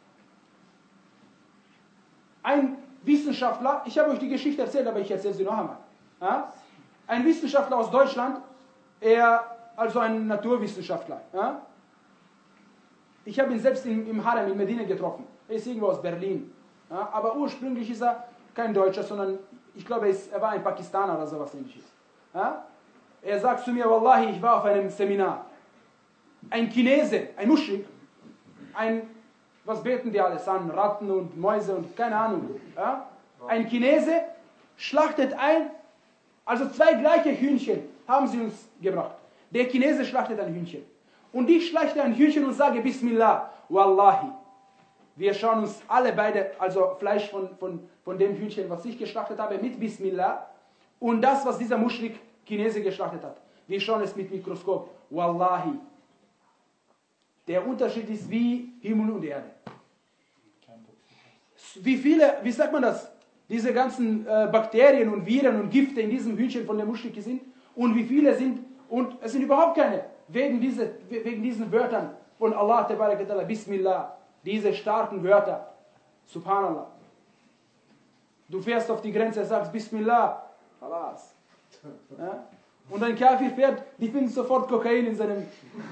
Ein Wissenschaftler, ich habe euch die Geschichte erzählt, aber ich erzähle sie noch einmal. Ja? Ein Wissenschaftler aus Deutschland, er, also ein Naturwissenschaftler. Ja? Ich habe ihn selbst im, im Harem in Medina getroffen. Er ist irgendwo aus Berlin. Ja? Aber ursprünglich ist er kein Deutscher, sondern ich glaube, er, ist, er war ein Pakistaner oder sowas ähnliches. Ja? Er sagt zu mir, Wallahi, ich war auf einem Seminar. Ein Chinese, ein Muschrik, ein, was beten die alles an? Ratten und Mäuse und keine Ahnung. Ja? Ein Chinese schlachtet ein, also zwei gleiche Hühnchen haben sie uns gebracht. Der Chinese schlachtet ein Hühnchen. Und ich schlachte ein Hühnchen und sage Bismillah. Wallahi. Wir schauen uns alle beide, also Fleisch von, von, von dem Hühnchen, was ich geschlachtet habe, mit Bismillah. Und das, was dieser Muschrik Chinese geschlachtet hat. Wir schauen es mit Mikroskop. Wallahi. Der Unterschied ist wie Himmel und Erde. Wie viele, wie sagt man das? Diese ganzen äh, Bakterien und Viren und Gifte in diesem Hühnchen von der Muschrik sind. Und wie viele sind, und es sind überhaupt keine, wegen, diese, wegen diesen Wörtern von Allah, Bismillah, diese starken Wörter, Subhanallah. Du fährst auf die Grenze, sagst Bismillah, Halas. Ja? Und ein Kafir fährt, die finden sofort Kokain in seinem,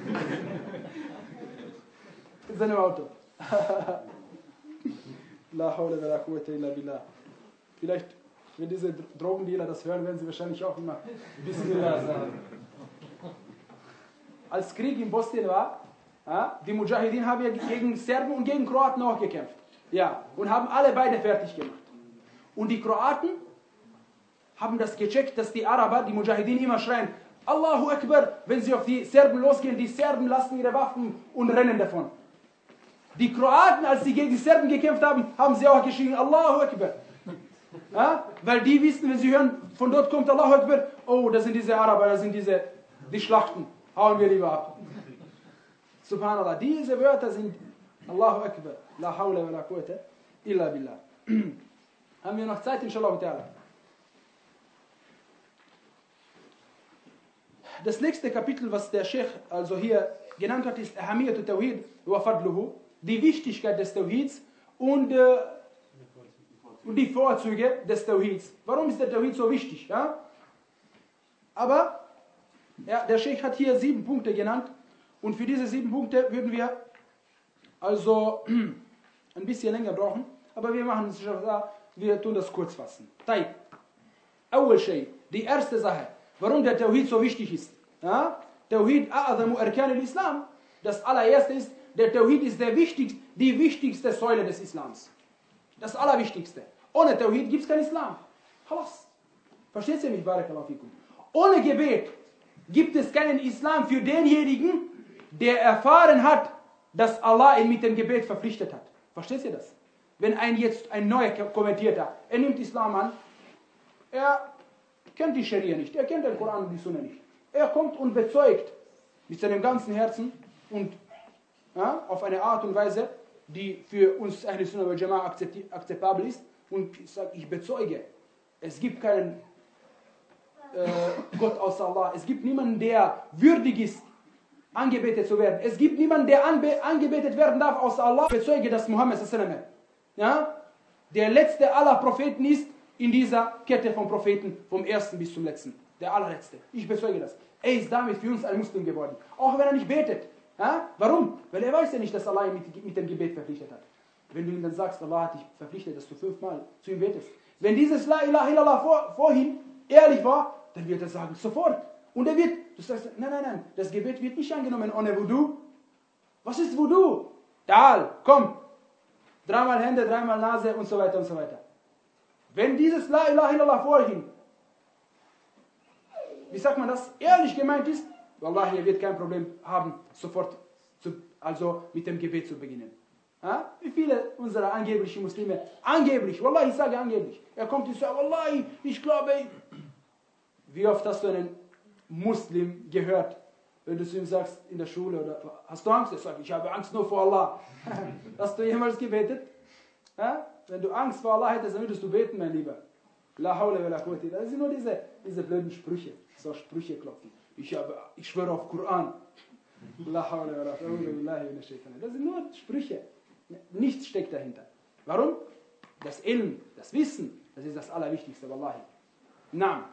in seinem Auto. La hawla wa la quwwata illa billah. Vielleicht, wenn diese Drogendealer das hören, werden sie wahrscheinlich auch immer Bismillah sagen. Als Krieg in Bosnien war, ja, die Mujahideen haben ja gegen Serben und gegen Kroaten auch gekämpft. Ja, und haben alle beide fertig gemacht. Und die Kroaten haben das gecheckt, dass die Araber, die Mujahideen, immer schreien, Allahu Akbar, wenn sie auf die Serben losgehen, die Serben lassen ihre Waffen und rennen davon. Die Kroaten, als sie gegen die Serben gekämpft haben, haben sie auch geschrien, Allahu Akbar. Ja? Weil die wissen, wenn sie hören, von dort kommt Allahu Akbar, oh, das sind diese Araber, das sind diese, die Schlachten, hauen wir lieber ab. Subhanallah, diese Wörter sind Allahu Akbar, la hawla wa la quwwata illa billah. Haben wir noch Zeit, inshallah ta'ala? Das nächste Kapitel, was der Sheikh also hier genannt hat, ist Ahamiyatu Tawhid wa Fadluhu, die Wichtigkeit des Tawhids und, äh, und die Vorzüge des Tawhids. Warum ist der Tawhid so wichtig? Ja? Aber ja, der Sheikh hat hier sieben Punkte genannt und für diese sieben Punkte würden wir also ein bisschen länger brauchen, aber wir machen es, wir tun das kurz fassen. Taib. Awwal Shay, die erste Sache, warum der Tawhid so wichtig ist. Ja? Tawhid a'adhamu arkan al-Islam. Das allererste ist, der Tawhid ist der wichtigste, die wichtigste Säule des Islams. Das Allerwichtigste. Ohne Tawhid gibt es kein Islam. Khalas. Versteht ihr mich? Barakallahu fikum. Ohne Gebet gibt es keinen Islam für denjenigen, der erfahren hat, dass Allah ihn mit dem Gebet verpflichtet hat. Versteht ihr das? wenn ein jetzt ein neuer Konvertierter, er nimmt Islam an, er kennt die Scharia nicht, er kennt den Koran und die Sunna nicht. Er kommt und bezeugt mit seinem ganzen Herzen und ja, auf eine Art und Weise, die für uns Ahl Sunnah wal Jama'a akzeptabel ist, und ich sage, ich bezeuge, es gibt keinen äh, Gott außer Allah, es gibt niemanden, der würdig ist, angebetet zu werden. Es gibt niemanden, der anbe angebetet werden darf außer Allah. Ich bezeuge, dass Muhammad ja, der letzte aller Propheten ist in dieser Kette von Propheten, vom ersten bis zum letzten. Der allerletzte. Ich bezeuge das. Er ist damit für uns ein Muslim geworden. Auch wenn er nicht betet. Ja? Warum? Weil er weiß ja nicht, dass Allah ihn mit, mit dem Gebet verpflichtet hat. Wenn du ihm dann sagst, Allah hat dich verpflichtet, dass du fünfmal zu ihm betest. Wenn dieses La ilaha illallah vor, vorhin ehrlich war, dann wird er sagen, sofort. Und er wird, du sagst, nein, nein, nein, das Gebet wird nicht angenommen ohne Wudu. Was ist Wudu? Tal, komm. Dreimal Hände, dreimal Nase und so weiter und so weiter. Wenn dieses La ilaha illallah vorhin, wie sagt man das, ehrlich gemeint ist, Wallahi, er wird kein Problem haben, sofort zu, also mit dem Gebet zu beginnen. Ha? Wie viele unserer angeblichen Muslime, angeblich, Wallahi, ich sage angeblich, er kommt und sagt, Wallahi, ich glaube, wie oft hast du einen Muslim gehört, wenn du zu ihm sagst in der Schule, oder hast du Angst? Er sagt, ich habe Angst nur vor Allah. Hast du jemals gebetet? Ha? Wenn du Angst vor Allah hättest, dann würdest du beten, mein Lieber. La hawla wa la quwwata. Das sind nur diese, diese blöden Sprüche, so Sprüche klopfen. Ich, habe, ich schwöre auf Koran. La hawla wa la quwwata. Das sind nur Sprüche. Nichts steckt dahinter. Warum? Das Ilm, das Wissen, das ist das Allerwichtigste, Wallahi. Naam.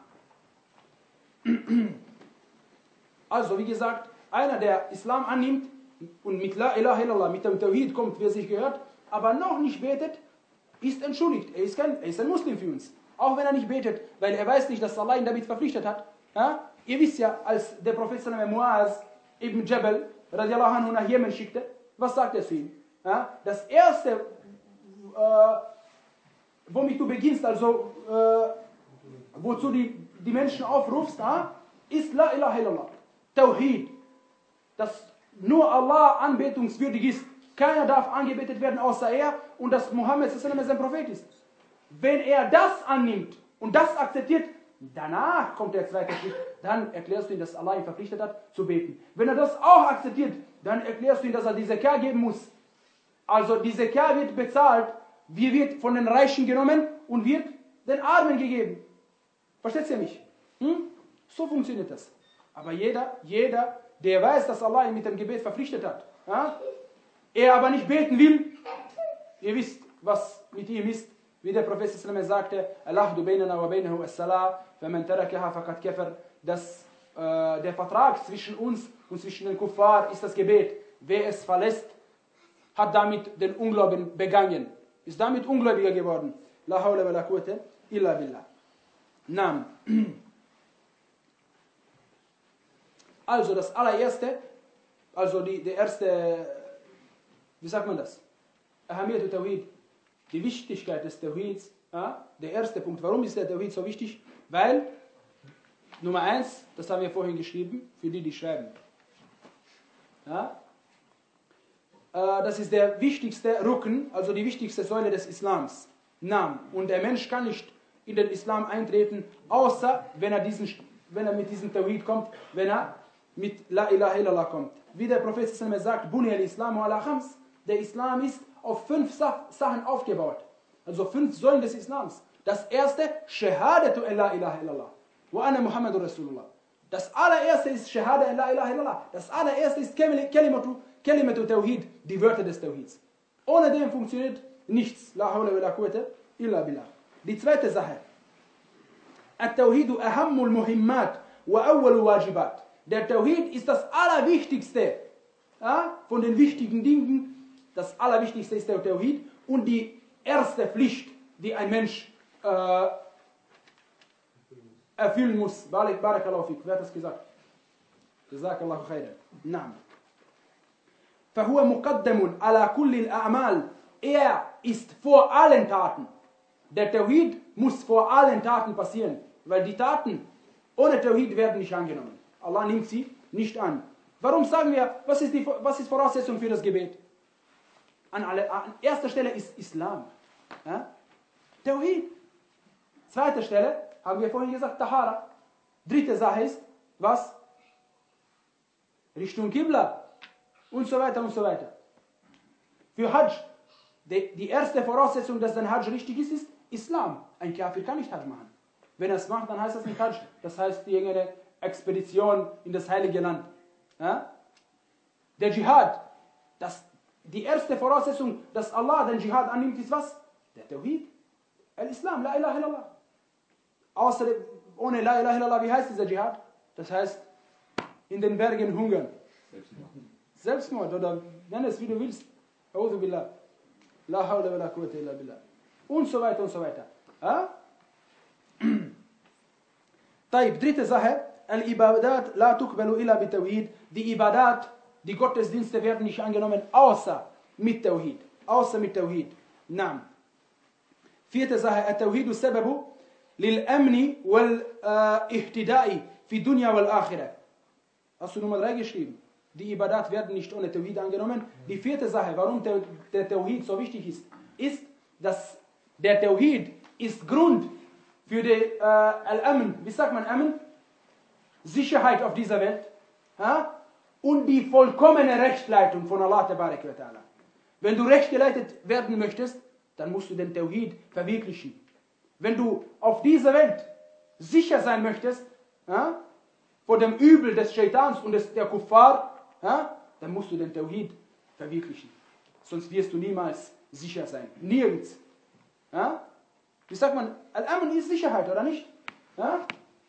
Also, wie gesagt, einer, der Islam annimmt und mit La ilaha illallah, mit dem Tawhid kommt, wie es sich gehört, aber noch nicht betet, ist entschuldigt. Er ist, kein, er ist ein Muslim für uns. Auch wenn er nicht betet, weil er weiß nicht, dass Allah ihn damit verpflichtet hat. Ja? Ihr wisst ja, als der Prophet Muaz ibn Jabal radiallahu anhu nach Jemen schickte, was sagt er zu ihm? Ja? Das erste, äh, womit du beginnst, also äh, wozu die, die Menschen aufrufst, ja? Ist La ilaha illallah. Tawhid. Dass nur Allah anbetungswürdig ist. Keiner darf angebetet werden außer er, und dass Muhammad sein Prophet ist. Wenn er das annimmt und das akzeptiert, danach kommt der zweite Schritt. Dann erklärst du ihm, dass Allah ihn verpflichtet hat, zu beten. Wenn er das auch akzeptiert, dann erklärst du ihm, dass er die Zakah geben muss. Also die Zakah wird bezahlt, wie wird von den Reichen genommen und wird den Armen gegeben. Versteht ihr mich? Hm? So funktioniert das. Aber jeder, jeder, der weiß, dass Allah ihn mit dem Gebet verpflichtet hat, ja, er aber nicht beten will, ihr wisst, was mit ihm ist, wie der Prophet sagte, Al-Ahdu baynana wa baynahu as-salah, faman tarakaha faqad kafar, dass äh, der Vertrag zwischen uns und zwischen den Kuffar ist das Gebet. Wer es verlässt, hat damit den Unglauben begangen, ist damit Ungläubiger geworden. La hawla wa la quwwata illa billah. Naam. Also das allererste, also die, die erste, wie sagt man das? Ahamiyat Tawhid, die Wichtigkeit des Tawhids, ja? Der erste Punkt. Warum ist der Tawhid so wichtig? Weil, Nummer eins, das haben wir vorhin geschrieben, für die, die schreiben. Ja? Äh, das ist der wichtigste Rücken, also die wichtigste Säule des Islams. Naam. Und der Mensch kann nicht in den Islam eintreten, außer wenn er, diesen, wenn er mit diesem Tawhid kommt, wenn er mit La ilaha illallah kommt. Wie der Prophet sagt, Buni al-Islam ala khams, der Islam ist auf fünf Sachen aufgebaut. Also fünf Säulen des Islams. Das erste, Shahadatu la ilaha illallah. Wa anna Muhammadur Rasulullah. Das allererste ist Shahada la ilaha illallah. Das allererste ist Kalimatu, Kalimatu Tawhid, die Wörter des Tawhids. Ohne dem funktioniert nichts. La hawla wa la quwwata illa billah. Die zweite Sache. At-Tawhidu ahammul muhimmat wa awwalu wajibat. Der Tawhid ist das Allerwichtigste, ja, von den wichtigen Dingen. Das Allerwichtigste ist der Tawhid und die erste Pflicht, die ein Mensch äh, erfüllen muss. Barakallahu fik. Wer hat das gesagt? Jazakallahu khairan. Naam. فهو مقدم على كل الأعمال. Er ist vor allen Taten. Der Tawhid muss vor allen Taten passieren, weil die Taten ohne Tawhid werden nicht angenommen. Allah nimmt sie nicht an. Warum sagen wir, was ist die was ist Voraussetzung für das Gebet? An, alle, an erster Stelle ist Islam. Ja? Tawhid. Zweite Stelle, haben wir vorhin gesagt, Tahara. Dritte Sache ist, was? Richtung Qibla. Und so weiter und so weiter. Für Hajj, die, die erste Voraussetzung, dass dein Hajj richtig ist, ist Islam. Ein Kafir kann nicht Hajj machen. Wenn er es macht, dann heißt das nicht Hajj. Das heißt irgendeine Expedition in das Heilige Land. Ja? Der Dschihad. Das, die erste Voraussetzung, dass Allah den Dschihad annimmt, ist was? Der Tawhid. Al-Islam, La ilaha illallah. Außer, ohne La ilaha illallah, wie heißt dieser Dschihad? Das heißt, in den Bergen hungern. Selbstmord. Selbstmord, oder nenn es wie du willst. A'udhu billah. La hawla wa la quwwata illa billah. Und so weiter und so weiter. Ja? Taib, dritte Sache. Al-Ibadat la tuqbalu illa bitawhid. Die Ibadat, die Gottesdienste werden nicht angenommen, außer mit Tawhid. Außer mit Tawhid. Naam. Vierte Sache. Al-Tawhidu sababu lil-amni wal-ihtida'i fi dunya wal-akhirah. Hast du Nummer drei geschrieben? Die Ibadat werden nicht ohne Tawhid angenommen. Die vierte Sache, warum der, der Tawhid so wichtig ist, ist, dass der Tawhid ist Grund für die äh, Al-Amn, wie sagt man Amn? Sicherheit auf dieser Welt. Ja? Und die vollkommene Rechtleitung von Allah Tabarak wa Ta'ala. Wenn du recht geleitet werden möchtest, dann musst du den Tawhid verwirklichen. Wenn du auf dieser Welt sicher sein möchtest, ja, vor dem Übel des Shaitans und des, der Kuffar, ja, dann musst du den Tawhid verwirklichen. Sonst wirst du niemals sicher sein. Nirgends. Ja? Wie sagt man, Al-Amn ist Sicherheit, oder nicht? Ja,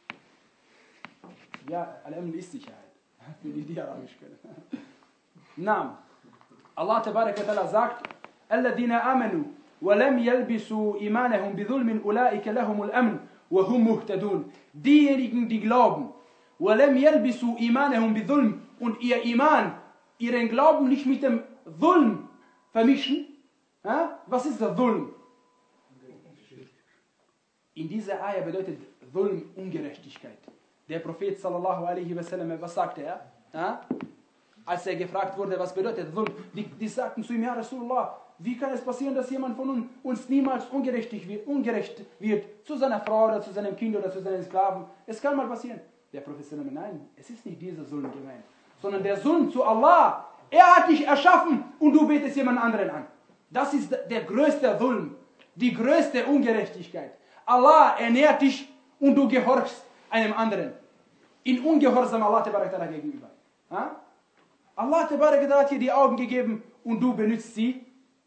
ja, Al-Amn ist Sicherheit. Für die, die Arabisch können. Naam. Allah Tabarak wa Ta'ala sagt, Alladhina amanu wa lam yalbisu imanahum bidhulmin ulaika lahumul amn wa hum muhtadun. Diejenigen, die glauben, wa lam yalbisu imanahum bidhulm, und ihr Iman, ihren Glauben nicht mit dem Dhulm vermischen. Ja? Was ist der Dhulm? In dieser Ayah bedeutet Dhulm Ungerechtigkeit. Der Prophet sallallahu alaihi wasallam, was sagte er? Ja? Als er gefragt wurde, was bedeutet Dhulm? Die, die sagten zu ihm, ja Rasulullah, wie kann es passieren, dass jemand von uns niemals ungerecht wird, ungerecht wird zu seiner Frau oder zu seinem Kind oder zu seinen Sklaven? Es kann mal passieren. Der Prophet sallallahu alaihi wasallam, nein, es ist nicht dieser Dhulm gemeint, sondern der Dhulm zu Allah. Er hat dich erschaffen und du betest jemand anderen an. Das ist der größte Dhulm, die größte Ungerechtigkeit. Allah ernährt dich und du gehorchst einem anderen. In Ungehorsam Allah Tabarak Ta'ala gegenüber. Ha? Allah Tabarak Ta'ala hat dir die Augen gegeben und du benutzt sie,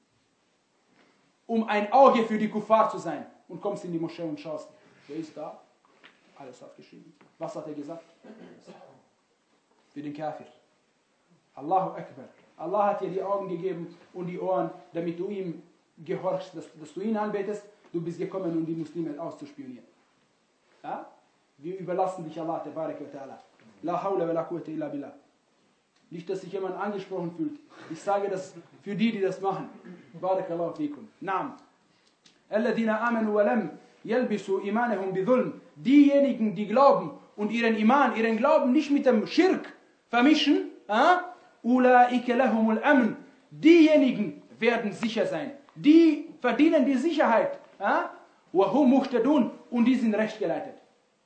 um ein Auge für die Kuffar zu sein. Und kommst in die Moschee und schaust, wer ist da? Alles aufgeschrieben. Was hat er gesagt? Für den Kafir. Allahu Akbar. Allah hat dir die Augen gegeben und die Ohren, damit du ihm gehorchst, dass, dass du ihn anbetest. Du bist gekommen, um die Muslime auszuspionieren. Ja? Wir überlassen dich Allah, Tabarak wa Ta'ala. La hawla wa la quwwata illa billah. Nicht, dass sich jemand angesprochen fühlt. Ich sage das für die, die das machen. Barakallahu fikum. Naam. Alladhina amanu wa lam yalbisu imanahum bidhulm. Diejenigen, die glauben und ihren Iman, ihren Glauben nicht mit dem Schirk vermischen, ulaika lahumul amn. Diejenigen werden sicher sein. Die verdienen die Sicherheit. Wa hum muhtadun, und die sind rechtgeleitet.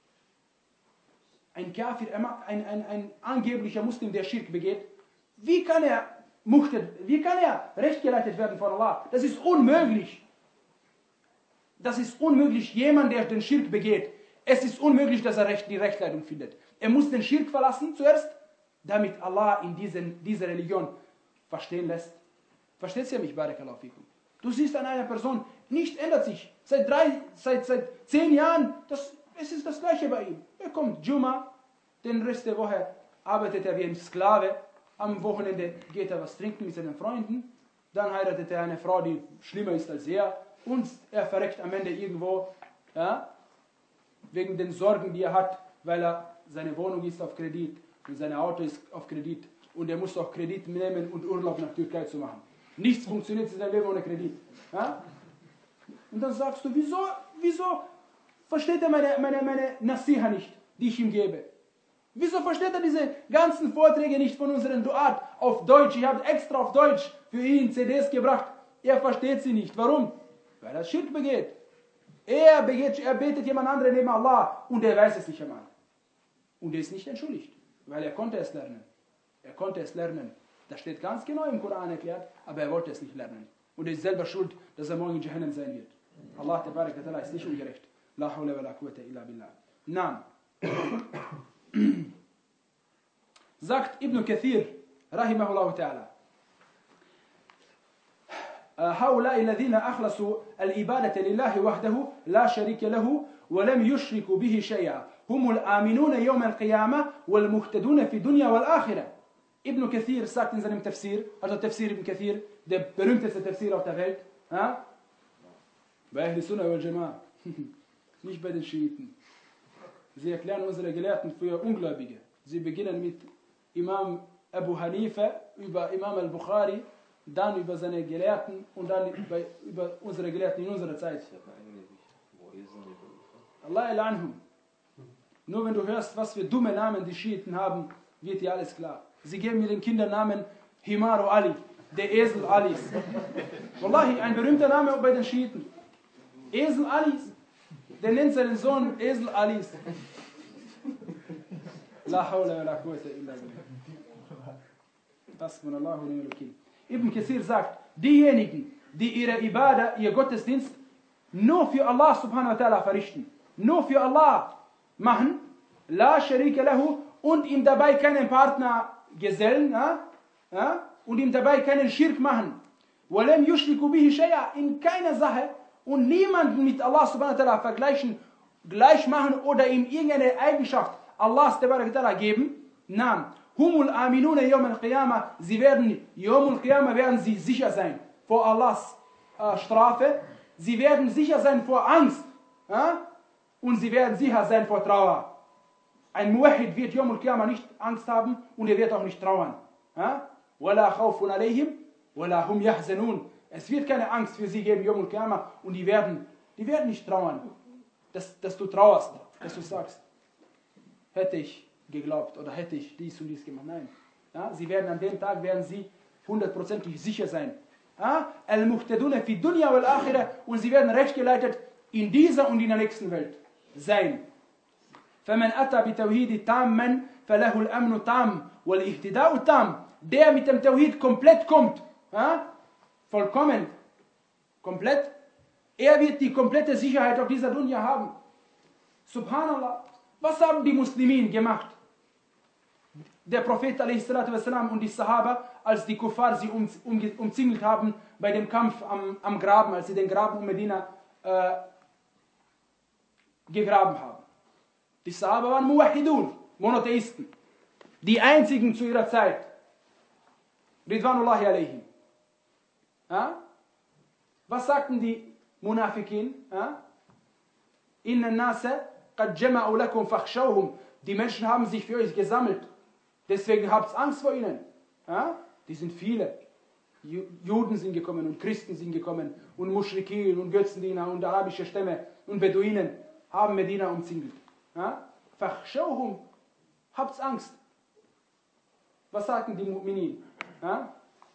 Ein Kafir, ein, ein, ein angeblicher Muslim, der Schirk begeht, wie kann er muhtad, wie kann er rechtgeleitet werden von Allah? Das ist unmöglich. Das ist unmöglich, jemand, der den Schirk begeht. Es ist unmöglich, dass er Recht, die Rechtleitung findet. Er muss den Schirk verlassen zuerst, damit Allah in diesen, diese Religion verstehen lässt. Versteht ihr mich, Barakallahu fikum? Du siehst an einer Person, nichts ändert sich. Seit, drei, seit, seit zehn Jahren, das, es ist das Gleiche bei ihm. Er kommt Juma, den Rest der Woche arbeitet er wie ein Sklave. Am Wochenende geht er was trinken mit seinen Freunden. Dann heiratet er eine Frau, die schlimmer ist als er. Und er verreckt am Ende irgendwo, ja, wegen den Sorgen, die er hat, weil er seine Wohnung ist auf Kredit und sein Auto ist auf Kredit. Und er muss auch Kredit nehmen und Urlaub nach Türkei zu machen. Nichts funktioniert in seinem Leben ohne Kredit. Ja? Und dann sagst du, wieso, wieso versteht er meine, meine, meine Nasiha nicht, die ich ihm gebe? Wieso versteht er diese ganzen Vorträge nicht von unseren Duat auf Deutsch? Ich habe extra auf Deutsch für ihn C Ds gebracht. Er versteht sie nicht. Warum? weil er Schirk begeht. Er, begeht, er betet jemand anderen neben Allah und er weiß es nicht einmal. Und er ist nicht entschuldigt, weil er konnte es lernen. Er konnte es lernen. Das steht ganz genau im Koran erklärt, aber er wollte es nicht lernen. Und er ist selber schuld, dass er morgen in Jahannam sein wird. Allah tabarak wa ta'ala ist nicht ungerecht. La hawla wa la quwwata illa billah. Naam. Sagt Ibn Kathir, rahimahullah ta'ala, هؤلاء الذين أخلصوا العبادة لله وحده لا شريك له ولم يشركوا به شيئا هم الآمنون يوم القيامة والمهتدون في الدنيا والآخرة. Ibn Kathir sagt in seinem Tafsir, also Tafsir Ibn Kathir, der berühmteste Tafsir auf der Welt, ja? Bei Ahl Sunnah wal Jama'a, nicht bei den Schiiten. Sie erklären unsere Gelehrten für Ungläubige. Sie beginnen mit Imam Abu Hanifa, über Imam al-Bukhari, dann über seine Gelehrten und dann über, über unsere Gelehrten in unserer Zeit. Allah al-Anhum. Nur wenn du hörst, was für dumme Namen die Schiiten haben, wird dir alles klar. Sie geben mir den Kindern Namen Himaru Ali, der Esel Alis. Wallahi, ein berühmter Name bei den Schiiten. Esel Alis. Der nennt seinen Sohn Esel Alis. La hawla wa la quwwata illa billah. Hasbunallahu wa ni'mal wakeel. Ibn Kathir sagt, diejenigen, die ihre Ibadah, ihr Gottesdienst, nur für Allah subhanahu wa ta'ala verrichten, nur für Allah machen, la sharika lahu, und ihm dabei keinen Partner gesellen, ja? Ja? Und ihm dabei keinen Schirk machen, walam yushriku bihi shay'a, in keiner Sache, und niemanden mit Allah subhanahu wa ta'ala vergleichen, gleich machen oder ihm irgendeine Eigenschaft Allahs ta'ala geben, naam. Humul aminuna yawm al-qiyamah, sie werden, yawm al-qiyamah werden sie sicher sein vor Allahs äh, Strafe, sie werden sicher sein vor Angst, ja? Und sie werden sicher sein vor Trauer. Ein Muwahhid wird yawm al-qiyamah nicht Angst haben und er wird auch nicht trauern. Ja? Wala khawfun alayhim, wala hum yahzanun. Es wird keine Angst für sie geben yawm al-qiyamah und die werden, die werden nicht trauern, dass, dass du trauerst, dass du sagst, hätte ich geglaubt oder hätte ich dies und dies gemacht. Nein. Ja, sie werden an dem Tag werden sie hundertprozentig sicher sein. Ja? Al-Muhtaduna fi dunya wal akhirah, und sie werden rechtgeleitet in dieser und in der nächsten Welt sein. فَمَنْ أَتَى بِتَوْحِيدِ تَامًا فَلَهُ الْأَمْنُ تَامٌ وَالْإِهْتِدَاءُ تَامٌ. Der mit dem Tawhid komplett kommt, ja? Vollkommen, komplett, er wird die komplette Sicherheit auf dieser Dunya haben. Subhanallah. Was haben die Muslimin gemacht? Der Prophet a s. und die Sahaba, als die Kuffar sie um, um, umzingelt haben bei dem Kampf am, am Graben, als sie den Graben um Medina äh, gegraben haben. Die Sahaba waren Muwahhidun, Monotheisten. Die einzigen zu ihrer Zeit. Ridwanullahi alayhim. Ja? Was sagten die Munafikin? Ja? Inna nasa qad jama'u lakum fakhshawhum. Die Menschen haben sich für euch gesammelt. Deswegen habt Angst vor ihnen. Ja? Die sind viele. Juden sind gekommen und Christen sind gekommen und Muschrikin und Götzendiener und arabische Stämme und Beduinen haben Medina umzingelt. Ja? Fakhshawhum. Habt Angst. Was sagten die Mu'minin? Ja?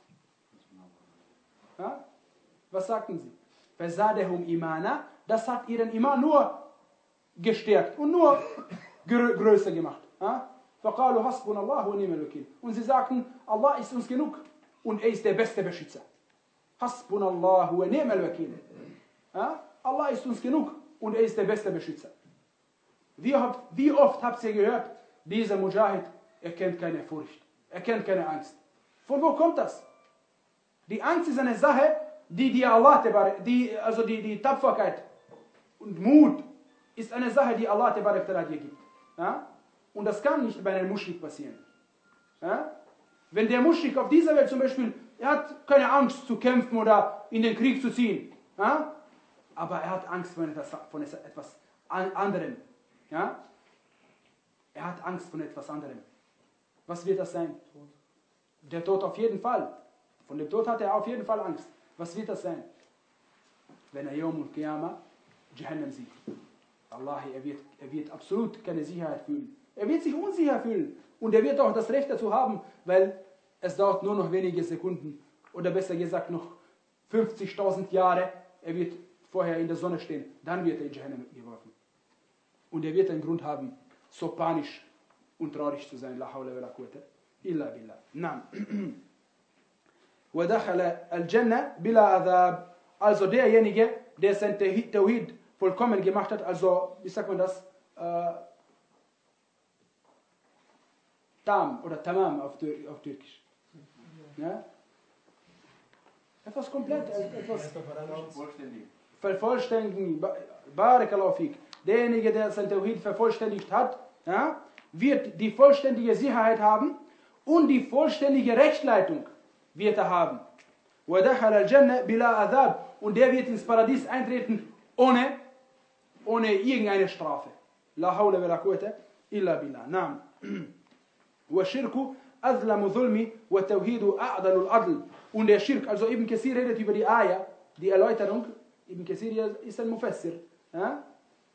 Ja? Was sagten sie? Fazadahum imana. Das hat ihren Iman nur gestärkt und nur grö größer gemacht. Ja? فَقَالُوا حَسْبُنَ اللَّهُ وَنِعْمَ الْوَكِيلُ. Und sie sagten, Allah ist uns genug und er ist der beste Beschützer. حَسْبُنَ اللَّهُ وَنِعْمَ الْوَكِيلُ. Ja? Allah ist uns genug und er ist der beste Beschützer. Wie, habt, wie oft habt ihr gehört, dieser Mujahid, er kennt keine Furcht, er kennt keine Angst. Von wo kommt das? Die Angst ist eine Sache, die dir Allah, die, also die, die Tapferkeit und Mut ist eine Sache, die Allah dir gibt. Ja? Und das kann nicht bei einem Muschrik passieren. Ja? Wenn der Muschrik auf dieser Welt zum Beispiel, er hat keine Angst zu kämpfen oder in den Krieg zu ziehen. Ja? Aber er hat Angst von etwas, von etwas anderem. Ja? Er hat Angst von etwas anderem. Was wird das sein? Der Tod auf jeden Fall. Von dem Tod hat er auf jeden Fall Angst. Was wird das sein? Wenn er Yawm al-Qiyamah Jahannam sieht. Allah, er wird, er wird absolut keine Sicherheit fühlen. Er wird sich unsicher fühlen. Und er wird auch das Recht dazu haben, weil es dauert nur noch wenige Sekunden. Oder besser gesagt noch fünfzigtausend Jahre. Er wird vorher in der Sonne stehen, dann wird er in Jahannam geworfen. Und er wird einen Grund haben, so panisch und traurig zu sein. La hawla wa la quwwata illa billah. Naam. وَدَخَلَ الْجَنَّةِ بِلَا عَذَابٍ. Also derjenige, der sein Tawhid vollkommen gemacht hat, also, wie sagt man das? Äh, Tam oder Tamam auf, auf Türkisch. Ja? Etwas komplett, etwas vervollständigen. Barakallahu fik. Derjenige, der sein Tawhid vervollständigt hat, ja, wird die vollständige Sicherheit haben und die vollständige Rechtsleitung wird er haben. وَدَخَلَ الْجَنَّةِ بِلَا عَذَابٍ. Und der wird ins Paradies eintreten ohne, ohne irgendeine Strafe. La hawla wa la quwwata illa billah. Naam. وَالشِّرْكُ أَظْلَمُ ظُلْمِ وَالتَّوْحِيدُ أَعْدَلُ الْعَدْلِ. Und der Schirk, also Ibn Kathir redet über die Ayah, die Erläuterung. Ibn Kathir ist ein Mufassir. Ja?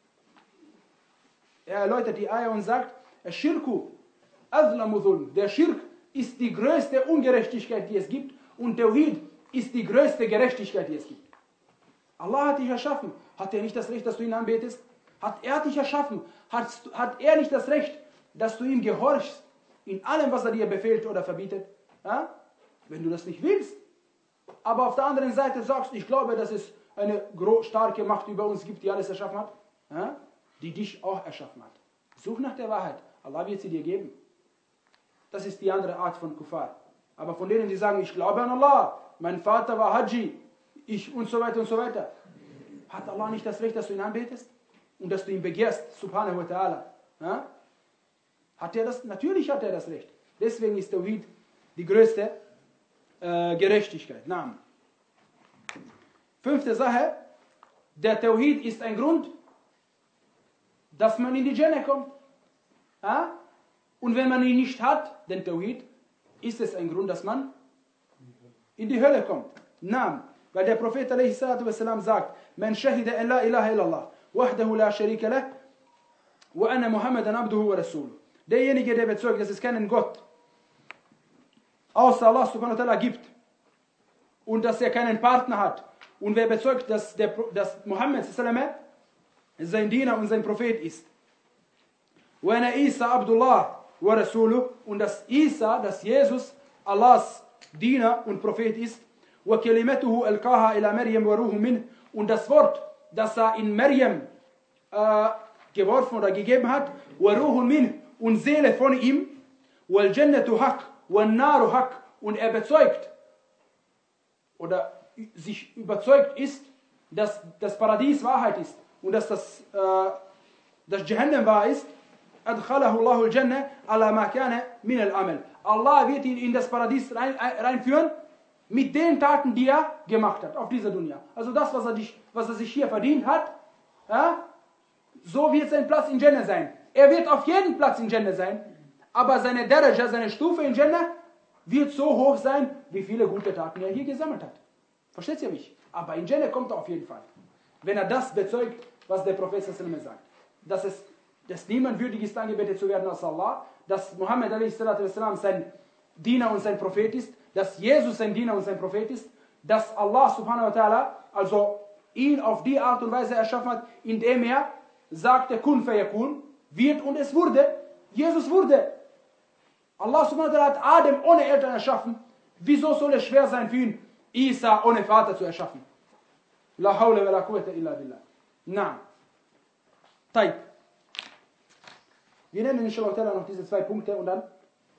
Er erläutert die Ayah und sagt, Schirku azlamu dhulm. Der Schirk ist die größte Ungerechtigkeit, die es gibt, und Tawhid ist die größte Gerechtigkeit, die es gibt. Allah hat dich erschaffen. Hat er nicht das Recht, dass du ihn anbetest? Hat er dich erschaffen? Hat, hat er nicht das Recht, dass du ihm gehorchst in allem, was er dir befehlt oder verbietet? Ja? Wenn du das nicht willst, aber auf der anderen Seite sagst, ich glaube, dass es eine starke Macht über uns gibt, die alles erschaffen hat, ja? Die dich auch erschaffen hat. Such nach der Wahrheit. Allah wird sie dir geben. Das ist die andere Art von Kuffar. Aber von denen, die sagen, ich glaube an Allah, mein Vater war Haji, ich und so weiter und so weiter. Hat Allah nicht das Recht, dass du ihn anbetest? Und dass du ihn begehrst, subhanahu wa ta'ala? Ja? Hat er das? Natürlich hat er das Recht. Deswegen ist Tawhid die größte äh, Gerechtigkeit. Naam. Fünfte Sache. Der Tawhid ist ein Grund, dass man in die Jannah kommt. Ja? Und wenn man ihn nicht hat, den Tawhid, ist es ein Grund, dass man in die Hölle kommt. Naam. Weil der Prophet alaihi salatu wassalam sagt, Man shahida an la ilaha illallah, wahdahu la sharika lah, wa anna Muhammadan abduhu wa rasuluh. Derjenige, der bezeugt, dass es keinen Gott außer Allah subhanahu wa ta'ala gibt und dass er keinen Partner hat, und wer bezeugt, dass, der, dass Muhammad sein Diener und sein Prophet ist, wa anna Isa abdullah wa rasuluh, und dass Isa, dass Jesus Allahs Diener und Prophet ist, wa kalimatuhu alqaha ila Maryam wa ruhu min, und das Wort, das er in Maryam äh, geworfen oder gegeben hat, wa ruhu min, und Seele von ihm, wal jannatu haq, wal naru haq, und er bezeugt oder sich überzeugt ist, dass das Paradies Wahrheit ist und dass das, äh, das Jahannam wahr ist, adkhalahu Allahu al-Jannah ala ma kana min al-amal. Allah wird ihn in das Paradies rein, reinführen mit den Taten, die er gemacht hat auf dieser Dunya. Also das, was er, dich, was er sich hier verdient hat, ja, so wird sein Platz in Jannah sein. Er wird auf jeden Platz in Jannah sein, aber seine Daraja, seine Stufe in Jannah wird so hoch sein, wie viele gute Taten er hier gesammelt hat. Versteht ihr mich? Aber in Jannah kommt er auf jeden Fall. Wenn er das bezeugt, was der Prophet sagt. Dass es dass niemand würdig ist, angebetet zu werden als Allah, dass Muhammad sein Diener und sein Prophet ist, dass Jesus sein Diener und sein Prophet ist, dass Allah subhanahu wa ta'ala also ihn auf die Art und Weise erschaffen hat, indem er sagte, kun fayakun, wird, und es wurde. Jesus wurde. Allah subhanahu wa ta'ala hat Adam ohne Eltern erschaffen. Wieso soll es schwer sein für ihn, Isa ohne Vater zu erschaffen? La hawla wa la quwwata illa billah. Na. Taib. Wir nennen inshallah ta'ala noch diese zwei Punkte und dann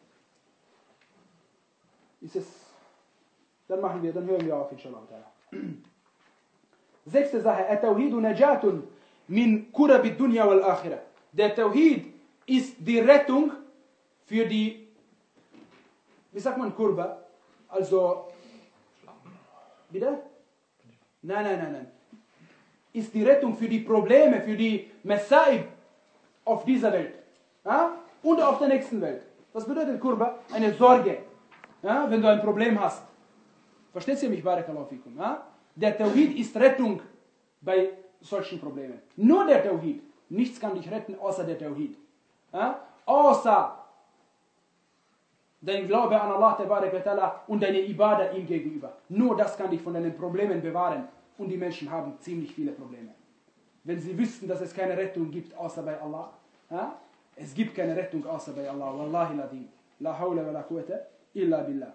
ist es, dann machen wir, dann hören wir auf inshallah ta'ala. Sechste Sache, At-Tawhidu najatun min kurabi dunya wal akhirah. Der Tawhid ist die Rettung für die, wie sagt man Kurba? Also, bitte? Nein, nein, nein, nein. Ist die Rettung für die Probleme, für die Masaib auf dieser Welt. Ja? Und auf der nächsten Welt. Was bedeutet Kurba? Eine Sorge. Ja? Wenn du ein Problem hast. Versteht ihr mich? Barakallahu fikum. Ja? Der Tawhid ist Rettung bei solchen Problemen. Nur der Tawhid. Nichts kann dich retten, außer der Tawhid. Ja? Außer dein Glaube an Allah und deine Ibadah ihm gegenüber. Nur das kann dich von deinen Problemen bewahren. Und die Menschen haben ziemlich viele Probleme. Wenn sie wüssten, dass es keine Rettung gibt, außer bei Allah. Ja? Es gibt keine Rettung, außer bei Allah. Wallahi ladim. La hawla wa la quwwata illa billah.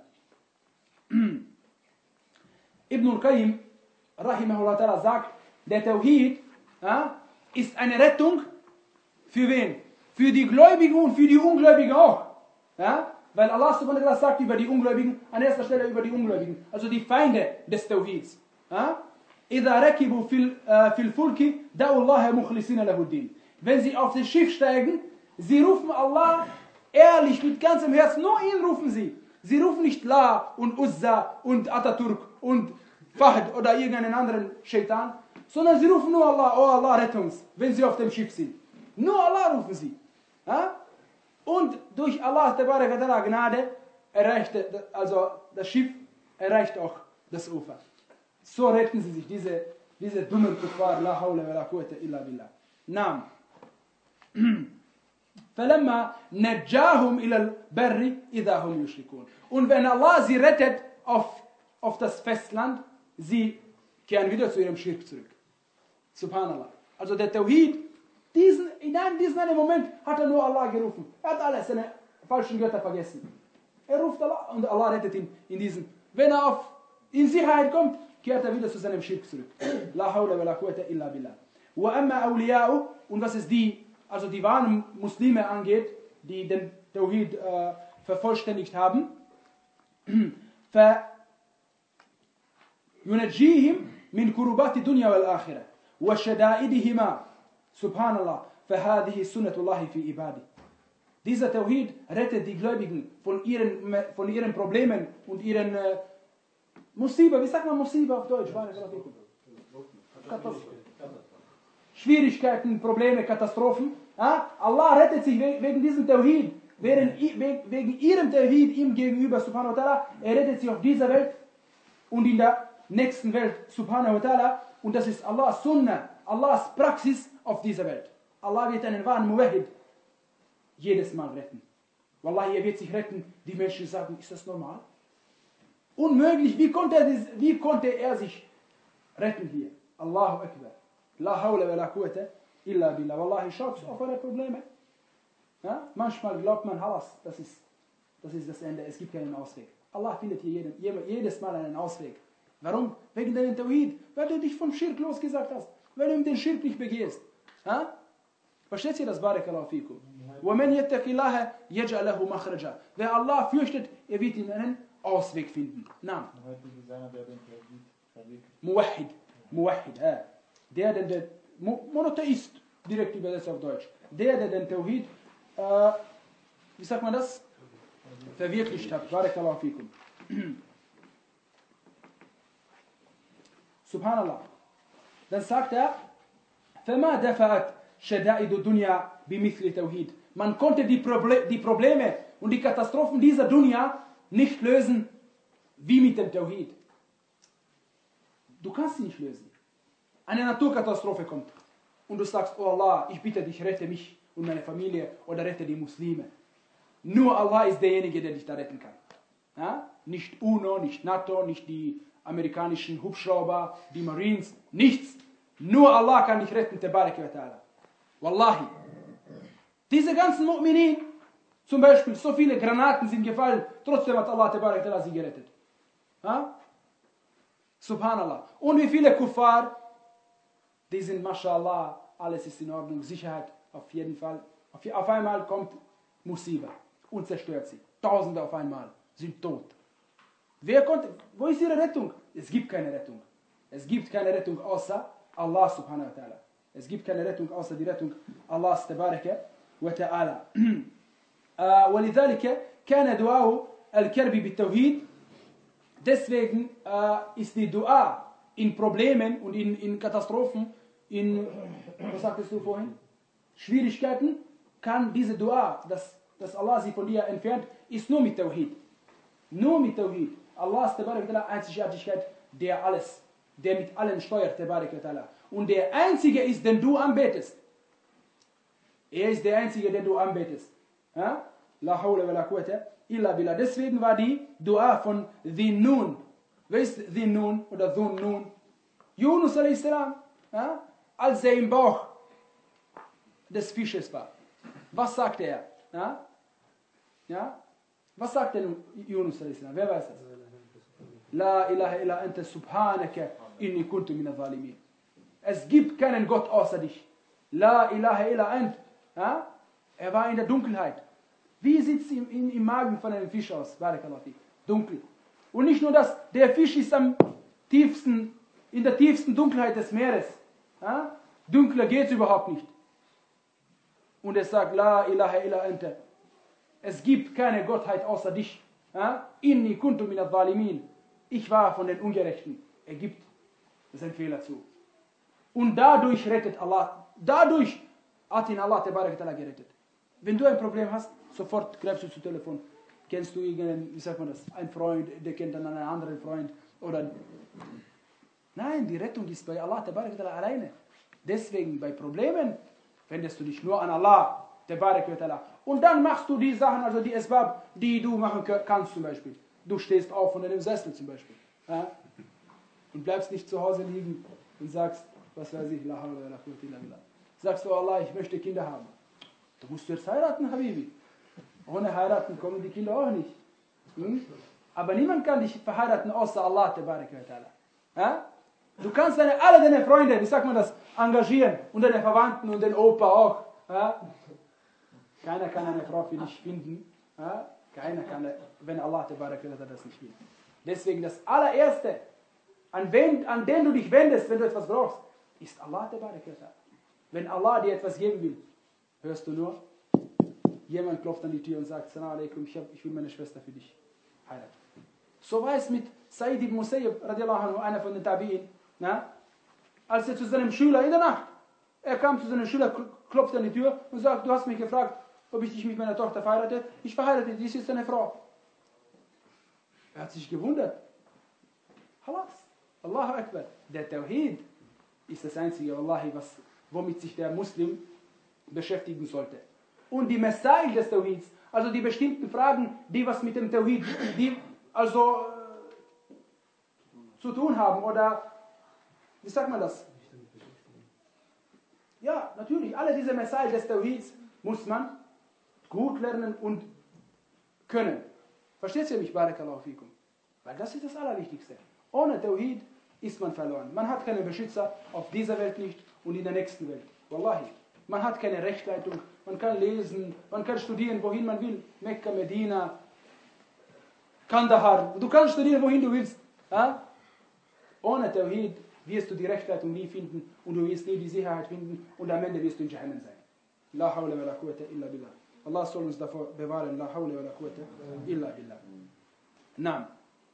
Ibn al-Qayyim, rahimahullah ta'ala, sagt, der Tawhid ja, ist eine Rettung für wen? Für die Gläubigen und für die Ungläubigen auch. Ja? Weil Allah subhanahu wa ta'ala sagt über die Ungläubigen, an erster Stelle über die Ungläubigen, also die Feinde des Tawhids. Ja? إِذَا رَكِبُوا فِي الْفُلْكِ دَعُوا اللَّهَ مُخْلِصِينَ لَهُ الدِّينَ. Wenn sie auf das Schiff steigen, sie rufen Allah ehrlich, mit ganzem Herzen, nur ihn rufen sie. Sie rufen nicht La und Uzza und Atatürk und Fahd oder irgendeinen anderen Shaitan, sondern sie rufen nur Allah, oh Allah, rette uns, wenn sie auf dem Schiff sind. Nur Allah rufen sie. Ja? Und durch Allah Gnade erreicht, also das Schiff erreicht auch das Ufer. So retten sie sich, diese, diese dummen Kuffar, la hawla wa la quwwata illa billah. Naam. فَلَمَّا نَجَّاهُمْ إِلَى الْبَرِّ إِذَا هُمْ يُشْرِكُونَ. Und wenn Allah sie rettet auf, auf das Festland, sie kehren wieder zu ihrem Schirk zurück. Subhanallah. Also der Tawhid, diesen, in einem, diesen einen Moment hat er nur Allah gerufen. Er hat alle seine falschen Götter vergessen. Er ruft Allah und Allah rettet ihn in diesem. Wenn er auf, in Sicherheit kommt, kehrt er wieder zu seinem Schirk zurück. La hawla wa la quwwata illa billah. Wa amma awliya'u, und was es die, also die wahren Muslime angeht, die den Tawhid äh, vervollständigt haben, fa yunajjihim min kurubati dunya wal akhirah wa shada'idihima. Subhanallah, fa hadhihi sunnatullahi fi ibadi. Dieser Tawhid rettet die Gläubigen von ihren, von ihren Problemen und ihren äh, Musiba, wie sagt man Musiba auf Deutsch? Schwierigkeiten, Probleme, Katastrophen. Ja? Allah rettet sich wegen diesem Tawhid, wegen ihrem Tawhid ihm gegenüber, subhanahu wa ta'ala. Er rettet sich auf dieser Welt und in der nächsten Welt, subhanahu wa ta'ala. Und das ist Allahs Sunnah, Allahs Praxis auf dieser Welt. Allah wird einen wahren Muwahhid jedes Mal retten. Wallahi, er wird sich retten. Die Menschen sagen, ist das normal? Unmöglich, wie konnte, er, wie konnte er sich retten hier? Allahu Akbar. La hawla wa la quwwata illa billah. Wallahi, schaut auf eure Probleme. Ja? Manchmal glaubt man, Halas, das ist, das ist das Ende, es gibt keinen Ausweg. Allah findet hier jeden, jedes Mal einen Ausweg. Warum? Wegen deinem Tawhid, weil du dich vom Schirk losgesagt hast, weil du den Schirk nicht begehst. Ja? Versteht ihr das? Barakallahu fikum. وَمَنْ يَتَّقِ اللَّهَ يَجْعَلْ لَهُ مَخْرَجًا. Wer Allah fürchtet, er wird ihn einen Ausweg finden. Naam. Muwahhid. Muwahhid. Ja. Der, der, der Monotheist, direkt übersetzt auf Deutsch. Der, der den Tawhid, äh, wie sagt man das? Verwirklicht hat. Barakallahu fikum. Subhanallah. Dann sagt er, فَمَا دَفَعَتْ شَدَائِدُ الدُّنْيَا بِمِثْلِ تَوْحِيد. Man konnte die, Proble die Probleme und die Katastrophen dieser Dunya nicht lösen wie mit dem Tawhid. Du kannst sie nicht lösen. Eine Naturkatastrophe kommt und du sagst, oh Allah, ich bitte dich, rette mich und meine Familie oder rette die Muslime. Nur Allah ist derjenige, der dich da retten kann. Ja? Nicht UNO, nicht NATO, nicht die amerikanischen Hubschrauber, die Marines, nichts. Nur Allah kann dich retten, Tabarak wa ta'ala. Wallahi. Diese ganzen Mu'minin, zum Beispiel, so viele Granaten sind gefallen, trotzdem hat Allah Tabarak wa ta'ala sie gerettet. Ja? Subhanallah. Und wie viele Kuffar, die sind, mashallah, alles ist in Ordnung, Sicherheit, auf jeden Fall. Auf, auf einmal kommt Musiba und zerstört sie. Tausende auf einmal sind tot. Wer konnte, wo ist ihre Rettung? Es gibt keine Rettung. Es gibt keine Rettung außer Allah subhanahu wa ta'ala. Es gibt keine Rettung außer die Rettung Allahs tabaraka wa ta'ala. ولذلك كان دعاء الكرب بالتوحيد. Deswegen uh, ist die Dua in Problemen und in, in Katastrophen, in, was sagtest du vorhin? Schwierigkeiten, kann diese Dua, dass, dass Allah sie von dir entfernt, ist nur mit Tawhid. Nur mit Tawhid. Allahs tabarak wa ta'ala Einzigartigkeit, der alles, der mit allen steuert, tabarak wa ta'ala. Und der Einzige ist, den du anbetest. Er ist der Einzige, den du anbetest. Ja? La hawla wa la quwwata illa billah. Deswegen war die Dua von Dhin Nun. Wer ist Dhin Nun oder Dhun Nun? Yunus a s. Ja, als er im Bauch des Fisches war. Was sagte er? Ja? Ja? Was sagte Yunus a s? Wer weiß das? La ilaha illa anta subhanaka inni kuntu min al-zalimin. Es gibt keinen Gott außer dich. La ilaha illa ant. Ja? Er war in der Dunkelheit. Wie sieht es im, im, im Magen von einem Fisch aus? Dunkel. Und nicht nur das, der Fisch ist am tiefsten, in der tiefsten Dunkelheit des Meeres. Ja? Dunkler geht es überhaupt nicht. Und er sagt, La ilaha illa anta. Es gibt keine Gottheit außer dich. Ja? Inni kuntu min al-zalimin. Ich war von den Ungerechten. Er gibt seinen Fehler zu. Und dadurch rettet Allah. Dadurch hat ihn Allah gerettet. Wenn du ein Problem hast, sofort greifst du zu Telefon. Kennst du irgendeinen, wie sagt man das, ein Freund, der kennt dann einen anderen Freund. Oder nein, die Rettung ist bei Allah alleine. Deswegen bei Problemen wendest du dich nur an Allah. Und dann machst du die Sachen, also die Asbab, die du machen kannst zum Beispiel. Du stehst auf von einem Sessel zum Beispiel. Ja? Und bleibst nicht zu Hause liegen und sagst, was weiß ich, la hawla wala quwwata illa billah. Sagst du, Allah, ich möchte Kinder haben. Du musst jetzt heiraten, Habibi. Ohne heiraten kommen die Kinder auch nicht. Hm? Aber niemand kann dich verheiraten außer Allah, tabaraka wa ta'ala. Ja? Du kannst deine, alle deine Freunde, wie sagt man das, engagieren. Und deine Verwandten und den Opa auch. Ja? Keiner kann eine Frau für dich finden. Ja? Keiner kann, wenn Allah tabaraka wa ta'ala das nicht will. Deswegen das allererste, an, wen, an den du dich wendest, wenn du etwas brauchst, ist Allah tabaraka wa ta'ala. Wenn Allah dir etwas geben will, hörst du nur, jemand klopft an die Tür und sagt, Salam alaikum, ich, hab, ich will meine Schwester für dich heiraten. So war es mit Said ibn Musayyib, radiallahu anhu, einer von den Tabi'in, na? Als er zu seinem Schüler in der Nacht, er kam zu seinem Schüler, klopfte an die Tür und sagt, du hast mich gefragt, ob ich dich mit meiner Tochter verheirate. Ich verheirate, dies ist eine Frau. Er hat sich gewundert. Halas, Allahu Akbar. Der Tawhid ist das Einzige, Wallahi, was, womit sich der Muslim beschäftigen sollte. Und die Masail des Tawhids, also die bestimmten Fragen, die was mit dem Tawhid, die also äh, zu tun haben, oder wie sagt man das? Ja, natürlich, alle diese Masail des Tawhids muss man gut lernen und können. Versteht ihr mich, Barakallahu fikum? Weil das ist das Allerwichtigste. Ohne Tawhid ist man verloren. Man hat keinen Beschützer auf dieser Welt nicht und in der nächsten Welt. Wallahi. Man hat keine Rechtleitung, man kann lesen, man kann studieren, wohin man will. Mekka, Medina, Kandahar. Du kannst studieren, wohin du willst. Ja? Ohne Tawhid wirst du die Rechtleitung nie finden und du wirst nie die Sicherheit finden und am Ende wirst du in Jahannam sein. La hawla wa la quwwata illa billah. Allah soll uns davor bewahren. La hawla wa la quwwata illa billah. Naam.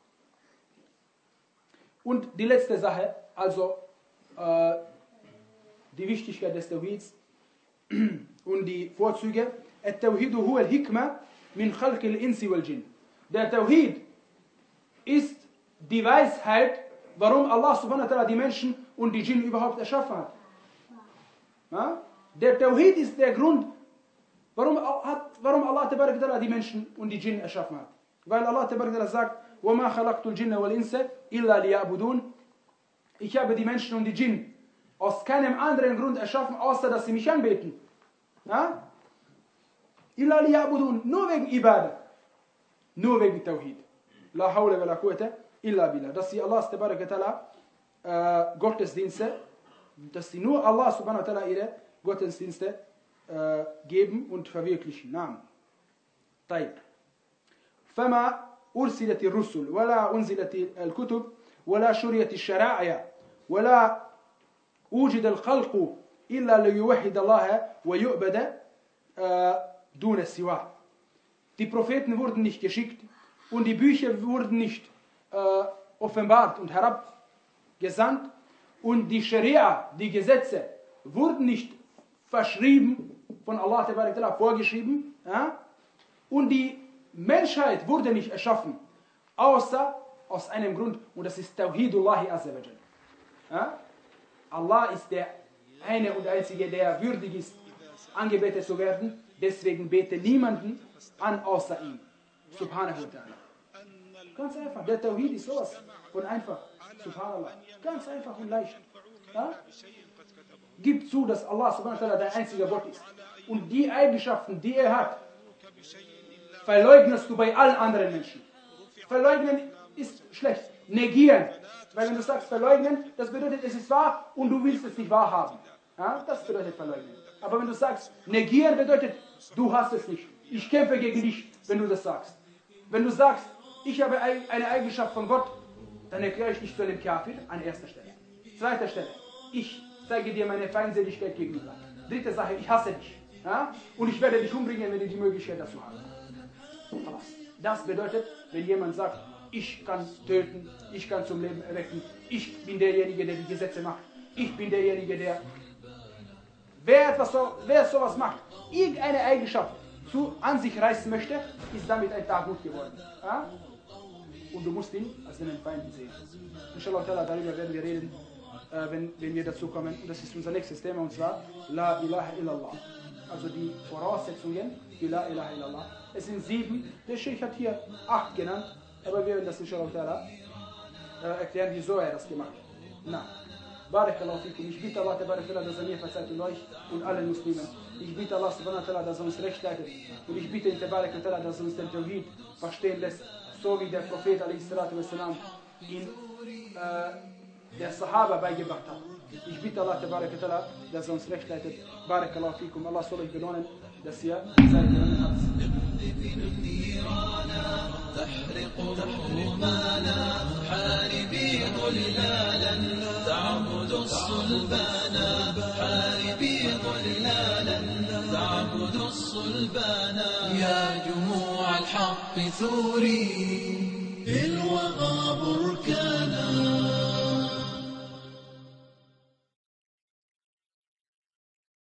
Und die letzte Sache, also äh, die Wichtigkeit des Tawhids und die Vorzüge. التوحيد هو الحكمة من خلق الإنس والجن. Der Tawhid ist die Weisheit, warum Allah subhanahu wa ta'ala die Menschen und die Djinn überhaupt erschaffen hat. Ja? Der Tawhid ist der Grund, warum, hat, warum Allah tabarak ta'ala die Menschen und die Djinn erschaffen hat. Weil Allah tabarak ta'ala sagt, وَمَا خَلَقْتُ الْجِنَّ وَالْإِنسَ إِلَّا لِيَعْبُدُونَ. Ich habe die Menschen und die Djinn aus keinem anderen Grund erschaffen, außer dass sie mich anbeten. Ja? Illa liya'budun, nur wegen Ibadah. Nur wegen Tawhid. La hawla wa la quwwata illa billah. Dass sie Allah tabaraka ta'ala äh, Gottesdienste, dass sie nur Allah subhanahu wa ta'ala ihre Gottesdienste äh, geben und verwirklichen. Naam. طيب. فما أرسلت الرسل ولا أنزلت الكتب ولا شريت الشرائع ولا أوجد الخلق إلا ليوحد الله ويؤبد دون السواه. Die Propheten wurden nicht geschickt und die Bücher wurden nicht äh, offenbart und herabgesandt und die Scharia, die Gesetze, wurden nicht verschrieben, von Allah ta'ala vorgeschrieben, ja? Und die Menschheit wurde nicht erschaffen, außer aus einem Grund, und das ist Tawhidullahi azza wa jal. Ja? Allah ist der eine und einzige, der würdig ist, angebetet zu werden. Deswegen bete niemanden an außer ihm. Subhanahu wa ta'ala. Ganz einfach. Der Tawhid ist sowas von einfach. Subhanallah. Ganz einfach und leicht. Ja? Gib zu, dass Allah subhanahu wa ta'ala dein einziger Gott ist. Und die Eigenschaften, die er hat, verleugnest du bei allen anderen Menschen. Verleugnen ist schlecht. Negieren. Weil wenn du sagst verleugnen, das bedeutet, es ist wahr und du willst es nicht wahrhaben. Ja? Das bedeutet verleugnen. Aber wenn du sagst, negieren bedeutet, du hast es nicht. Ich kämpfe gegen dich, wenn du das sagst. Wenn du sagst, ich habe eine Eigenschaft von Gott, dann erkläre ich dich zu einem Kafir an erster Stelle. Zweiter Stelle, ich zeige dir meine Feindseligkeit gegenüber. Dritte Sache, ich hasse dich. Ja? Und ich werde dich umbringen, wenn ich die Möglichkeit dazu habe. Das bedeutet, wenn jemand sagt, ich kann töten, ich kann zum Leben erwecken, ich bin derjenige, der die Gesetze macht, ich bin derjenige, der... Wer, etwas so, wer sowas macht, irgendeine Eigenschaft zu, an sich reißen möchte, ist damit ein Tagut geworden. Ja? Und du musst ihn als einen Feind sehen. Inshallah, darüber werden wir reden, äh, wenn, wenn wir dazu kommen. Und das ist unser nächstes Thema, und zwar La ilaha illallah. Also die Voraussetzungen für La ilaha illallah. Es sind sieben, der Sheikh hat hier acht genannt, aber wir werden das inshallah äh, erklären, wieso er das gemacht hat. Na. Barakallahu fikum. Ich bitte Allah, dass er mir verzeiht und euch und allen Muslimen. Ich bitte Allah, dass er uns recht leitet. Und ich bitte ihn, dass er uns den Tawhid verstehen lässt, so wie der Prophet wassalam, ihn äh, der Sahaba beigebracht hat. Ich bitte Allah, dass er uns recht leitet. Barakallahu fikum. Allah soll euch belohnen, dass ihr seid in habt. تحرق الرومانا حاربي ضلالا تعبد الصلبانا حاربي ضلالا تعبد الصلبانا يا جموع الحق ثوري في الوغى بركانا